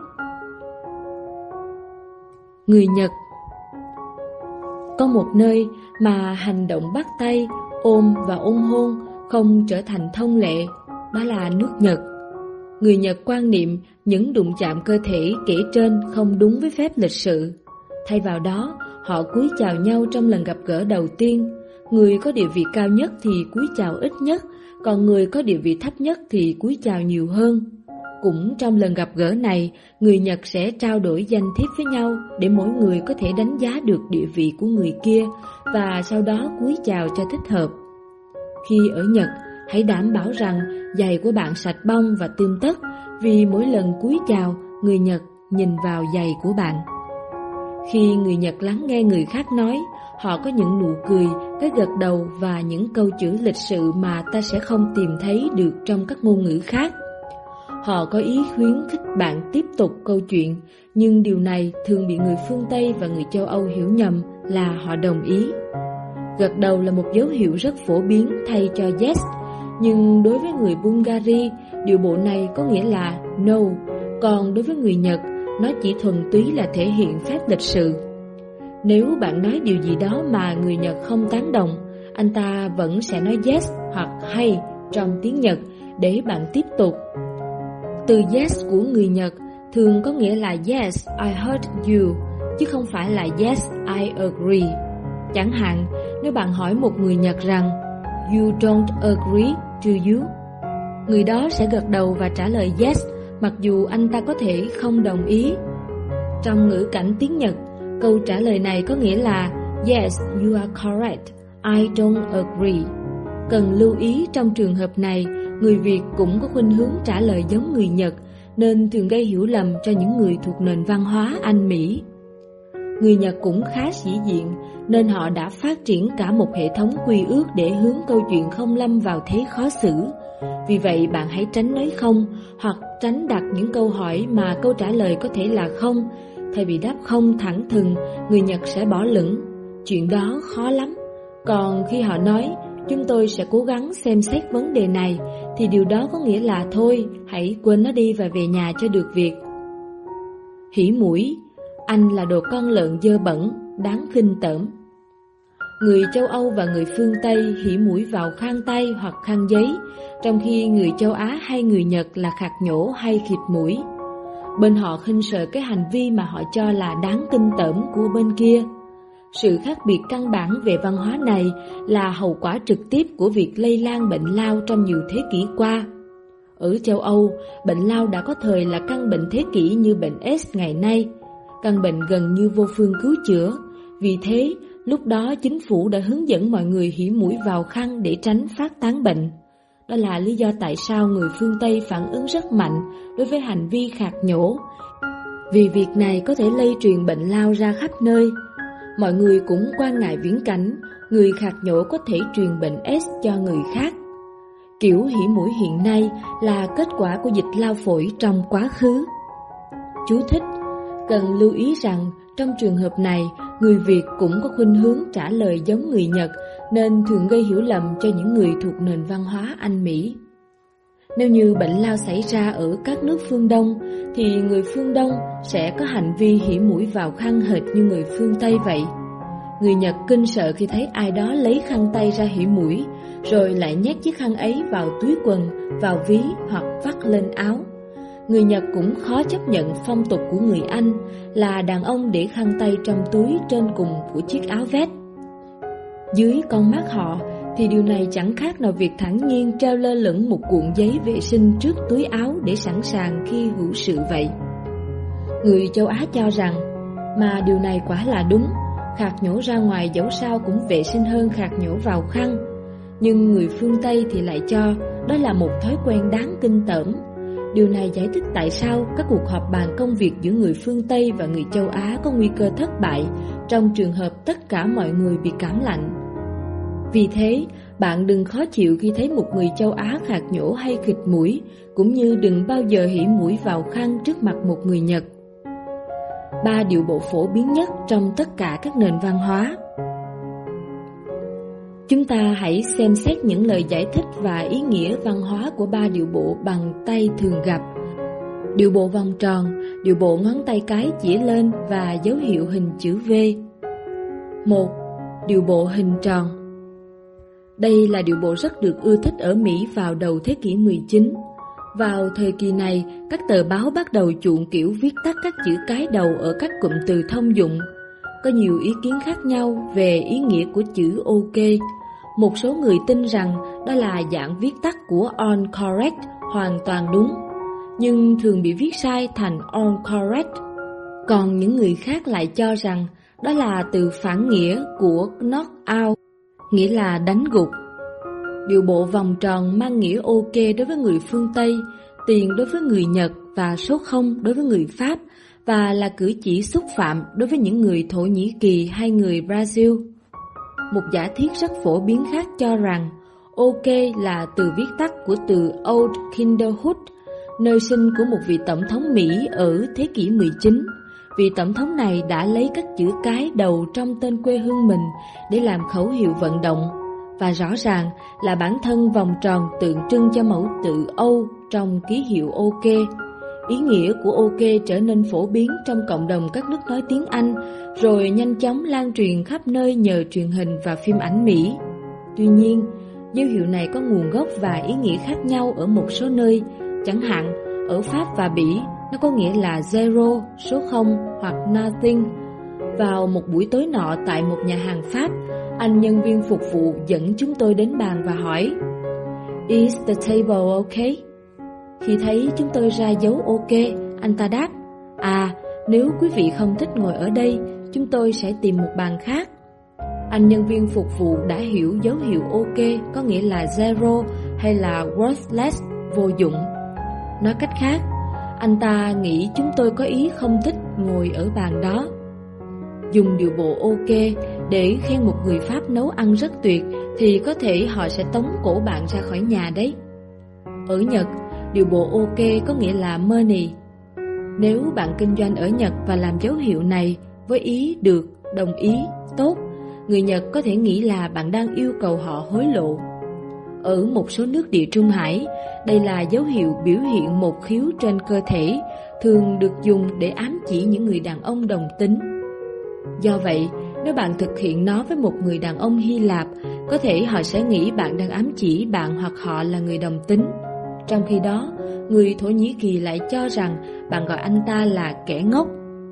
A: Người Nhật. Có một nơi mà hành động bắt tay, ôm và ôm hôn không trở thành thông lệ, đó là nước Nhật. Người Nhật quan niệm những đụng chạm cơ thể kể trên không đúng với phép lịch sự. Thay vào đó, họ cúi chào nhau trong lần gặp gỡ đầu tiên. Người có địa vị cao nhất thì cúi chào ít nhất, còn người có địa vị thấp nhất thì cúi chào nhiều hơn. Cũng trong lần gặp gỡ này, người Nhật sẽ trao đổi danh thiếp với nhau để mỗi người có thể đánh giá được địa vị của người kia và sau đó cúi chào cho thích hợp. Khi ở Nhật, hãy đảm bảo rằng giày của bạn sạch bông và tươm tất, vì mỗi lần cúi chào, người Nhật nhìn vào giày của bạn. Khi người Nhật lắng nghe người khác nói, họ có những nụ cười, cái gật đầu và những câu chữ lịch sự mà ta sẽ không tìm thấy được trong các ngôn ngữ khác. Họ có ý khuyến khích bạn tiếp tục câu chuyện, nhưng điều này thường bị người phương Tây và người châu Âu hiểu nhầm là họ đồng ý. Gật đầu là một dấu hiệu rất phổ biến thay cho yes, nhưng đối với người Bulgari, điều bộ này có nghĩa là no, còn đối với người Nhật, nó chỉ thuần túy là thể hiện phép lịch sự. Nếu bạn nói điều gì đó mà người Nhật không tán đồng, anh ta vẫn sẽ nói yes hoặc hay trong tiếng Nhật để bạn tiếp tục. Từ yes của người Nhật thường có nghĩa là yes, I heard you, chứ không phải là yes, I agree. Chẳng hạn, nếu bạn hỏi một người Nhật rằng you don't agree, do you? Người đó sẽ gật đầu và trả lời yes, mặc dù anh ta có thể không đồng ý. Trong ngữ cảnh tiếng Nhật, câu trả lời này có nghĩa là yes, you are correct, I don't agree. Cần lưu ý trong trường hợp này, người Việt cũng có khuynh hướng trả lời giống người Nhật, nên thường gây hiểu lầm cho những người thuộc nền văn hóa Anh Mỹ. Người Nhật cũng khá sĩ diện, nên họ đã phát triển cả một hệ thống quy ước để hướng câu chuyện không lâm vào thế khó xử. Vì vậy bạn hãy tránh nói không, hoặc tránh đặt những câu hỏi mà câu trả lời có thể là không. Thay vì đáp không thẳng thừng, người Nhật sẽ bỏ lửng. Chuyện đó khó lắm. Còn khi họ nói, chúng tôi sẽ cố gắng xem xét vấn đề này, thì điều đó có nghĩa là thôi, hãy quên nó đi và về nhà cho được việc. Hỉ mũi. Anh là đồ con lợn dơ bẩn, đáng khinh tởm. Người châu Âu và người phương Tây hỉ mũi vào khăn tay hoặc khăn giấy, trong khi người châu Á hay người Nhật là khạc nhổ hay khịt mũi. Bên họ khinh sợ cái hành vi mà họ cho là đáng kinh tởm của bên kia. Sự khác biệt căn bản về văn hóa này là hậu quả trực tiếp của việc lây lan bệnh lao trong nhiều thế kỷ qua. Ở châu Âu, bệnh lao đã có thời là căn bệnh thế kỷ như bệnh AIDS ngày nay. Căn bệnh gần như vô phương cứu chữa. Vì thế, lúc đó chính phủ đã hướng dẫn mọi người hỉ mũi vào khăn để tránh phát tán bệnh. Đó là lý do tại sao người phương Tây phản ứng rất mạnh đối với hành vi khạc nhổ. Vì việc này có thể lây truyền bệnh lao ra khắp nơi. Mọi người cũng quan ngại viễn cảnh người khạc nhổ có thể truyền bệnh AIDS cho người khác. Kiểu hỉ mũi hiện nay là kết quả của dịch lao phổi trong quá khứ. Chú thích: cần lưu ý rằng trong trường hợp này, người Việt cũng có khuynh hướng trả lời giống người Nhật nên thường gây hiểu lầm cho những người thuộc nền văn hóa Anh Mỹ. Nếu như bệnh lao xảy ra ở các nước phương Đông thì người phương Đông sẽ có hành vi hỉ mũi vào khăn hệt như người phương Tây vậy. Người Nhật kinh sợ khi thấy ai đó lấy khăn tay ra hỉ mũi rồi lại nhét chiếc khăn ấy vào túi quần, vào ví hoặc vắt lên áo. Người Nhật cũng khó chấp nhận phong tục của người Anh là đàn ông để khăn tay trong túi trên cùng của chiếc áo vest. Dưới con mắt họ thì điều này chẳng khác nào việc thản nhiên treo lơ lửng một cuộn giấy vệ sinh trước túi áo để sẵn sàng khi hữu sự vậy. Người châu Á cho rằng, mà điều này quả là đúng, khạc nhổ ra ngoài dẫu sao cũng vệ sinh hơn khạc nhổ vào khăn. Nhưng người phương Tây thì lại cho đó là một thói quen đáng kinh tởm. Điều này giải thích tại sao các cuộc họp bàn công việc giữa người phương Tây và người châu Á có nguy cơ thất bại trong trường hợp tất cả mọi người bị cảm lạnh. Vì thế, bạn đừng khó chịu khi thấy một người châu Á khạc nhổ hay khịt mũi, cũng như đừng bao giờ hỉ mũi vào khăn trước mặt một người Nhật. Ba điệu bộ phổ biến nhất trong tất cả các nền văn hóa. Chúng ta hãy xem xét những lời giải thích và ý nghĩa văn hóa của ba điệu bộ bằng tay thường gặp. Điệu bộ vòng tròn, điệu bộ ngón tay cái chỉ lên và dấu hiệu hình chữ V. Một. Điệu bộ hình tròn. Đây là điệu bộ rất được ưa thích ở Mỹ vào đầu thế kỷ mười chín. Vào thời kỳ này, các tờ báo bắt đầu chuộng kiểu viết tắt các chữ cái đầu ở các cụm từ thông dụng. Có nhiều ý kiến khác nhau về ý nghĩa của chữ OK. Một số người tin rằng đó là dạng viết tắt của on correct, hoàn toàn đúng, nhưng thường bị viết sai thành on correct. Còn những người khác lại cho rằng đó là từ phản nghĩa của knock out, nghĩa là đánh gục. Điệu bộ vòng tròn mang nghĩa OK đối với người phương Tây, tiền đối với người Nhật và số không đối với người Pháp, và là cử chỉ xúc phạm đối với những người Thổ Nhĩ Kỳ hay người Brazil. Một giả thiết rất phổ biến khác cho rằng OK là từ viết tắt của từ Old Kinderhood, nơi sinh của một vị tổng thống Mỹ ở thế kỷ mười chín. Vị tổng thống này đã lấy các chữ cái đầu trong tên quê hương mình để làm khẩu hiệu vận động, và rõ ràng là bản thân vòng tròn tượng trưng cho mẫu tự Âu trong ký hiệu OK. Ý nghĩa của OK trở nên phổ biến trong cộng đồng các nước nói tiếng Anh, rồi nhanh chóng lan truyền khắp nơi nhờ truyền hình và phim ảnh Mỹ. Tuy nhiên, dấu hiệu này có nguồn gốc và ý nghĩa khác nhau ở một số nơi. Chẳng hạn, ở Pháp và Bỉ, nó có nghĩa là zero, số không hoặc nothing. Vào một buổi tối nọ tại một nhà hàng Pháp, anh nhân viên phục vụ dẫn chúng tôi đến bàn và hỏi: "Is the table okay?" Khi thấy chúng tôi ra dấu OK, anh ta đáp: "À, nếu quý vị không thích ngồi ở đây, chúng tôi sẽ tìm một bàn khác." Anh nhân viên phục vụ đã hiểu dấu hiệu OK có nghĩa là zero hay là worthless, vô dụng. Nói cách khác, anh ta nghĩ chúng tôi có ý không thích ngồi ở bàn đó. Dùng điệu bộ OK để khen một người Pháp nấu ăn rất tuyệt thì có thể họ sẽ tống cổ bạn ra khỏi nhà đấy. Ở Nhật, điệu bộ OK có nghĩa là money. Nếu bạn kinh doanh ở Nhật và làm dấu hiệu này với ý được, đồng ý, tốt, người Nhật có thể nghĩ là bạn đang yêu cầu họ hối lộ. Ở một số nước Địa Trung Hải, đây là dấu hiệu biểu hiện một khiếu trên cơ thể, thường được dùng để ám chỉ những người đàn ông đồng tính. Do vậy, nếu bạn thực hiện nó với một người đàn ông Hy Lạp, có thể họ sẽ nghĩ bạn đang ám chỉ bạn hoặc họ là người đồng tính. Trong khi đó, người Thổ Nhĩ Kỳ lại cho rằng bạn gọi anh ta là kẻ ngốc.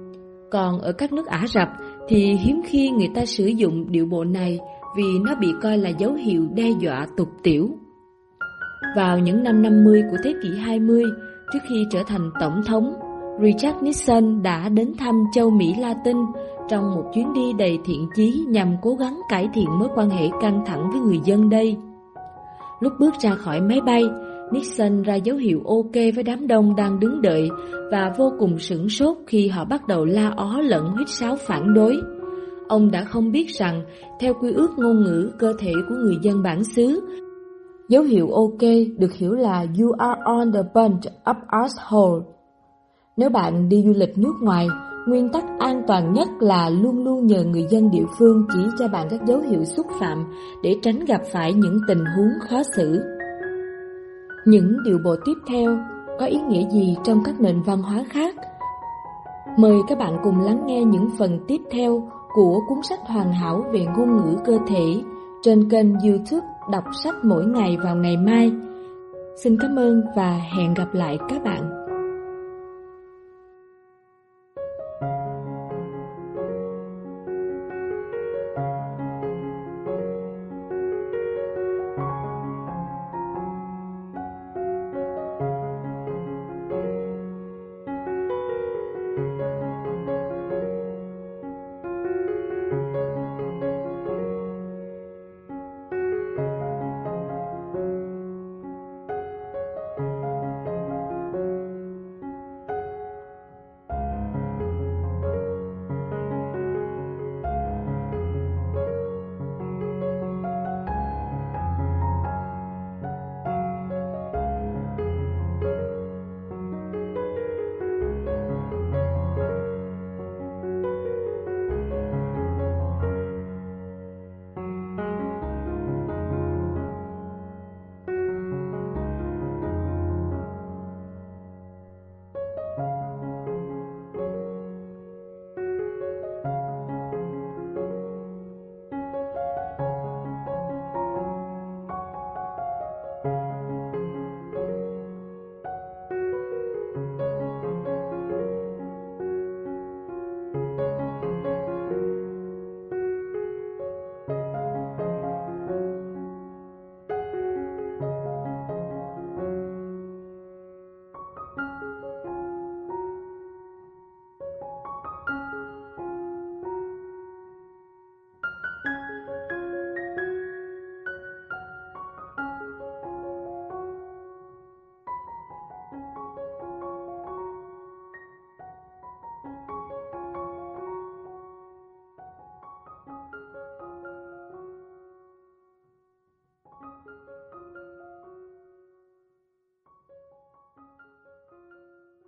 A: Còn ở các nước Ả Rập thì hiếm khi người ta sử dụng điệu bộ này vì nó bị coi là dấu hiệu đe dọa tục tĩu. Vào những năm năm mươi của thế kỷ hai mươi, trước khi trở thành tổng thống, Richard Nixon đã đến thăm châu Mỹ Latin trong một chuyến đi đầy thiện chí nhằm cố gắng cải thiện mối quan hệ căng thẳng với người dân đây. Lúc bước ra khỏi máy bay, Nixon ra dấu hiệu ok với đám đông đang đứng đợi và vô cùng sửng sốt khi họ bắt đầu la ó lẫn huýt sáo phản đối. Ông đã không biết rằng, theo quy ước ngôn ngữ cơ thể của người dân bản xứ, dấu hiệu ok được hiểu là "You are on the bunch of asshole". Nếu bạn đi du lịch nước ngoài, nguyên tắc an toàn nhất là luôn luôn nhờ người dân địa phương chỉ cho bạn các dấu hiệu xúc phạm để tránh gặp phải những tình huống khó xử. Những điều bộ tiếp theo có ý nghĩa gì trong các nền văn hóa khác? Mời các bạn cùng lắng nghe những phần tiếp theo của cuốn sách hoàn hảo về ngôn ngữ cơ thể trên kênh YouTube Đọc sách mỗi ngày vào ngày mai. Xin cảm ơn và hẹn gặp lại các bạn.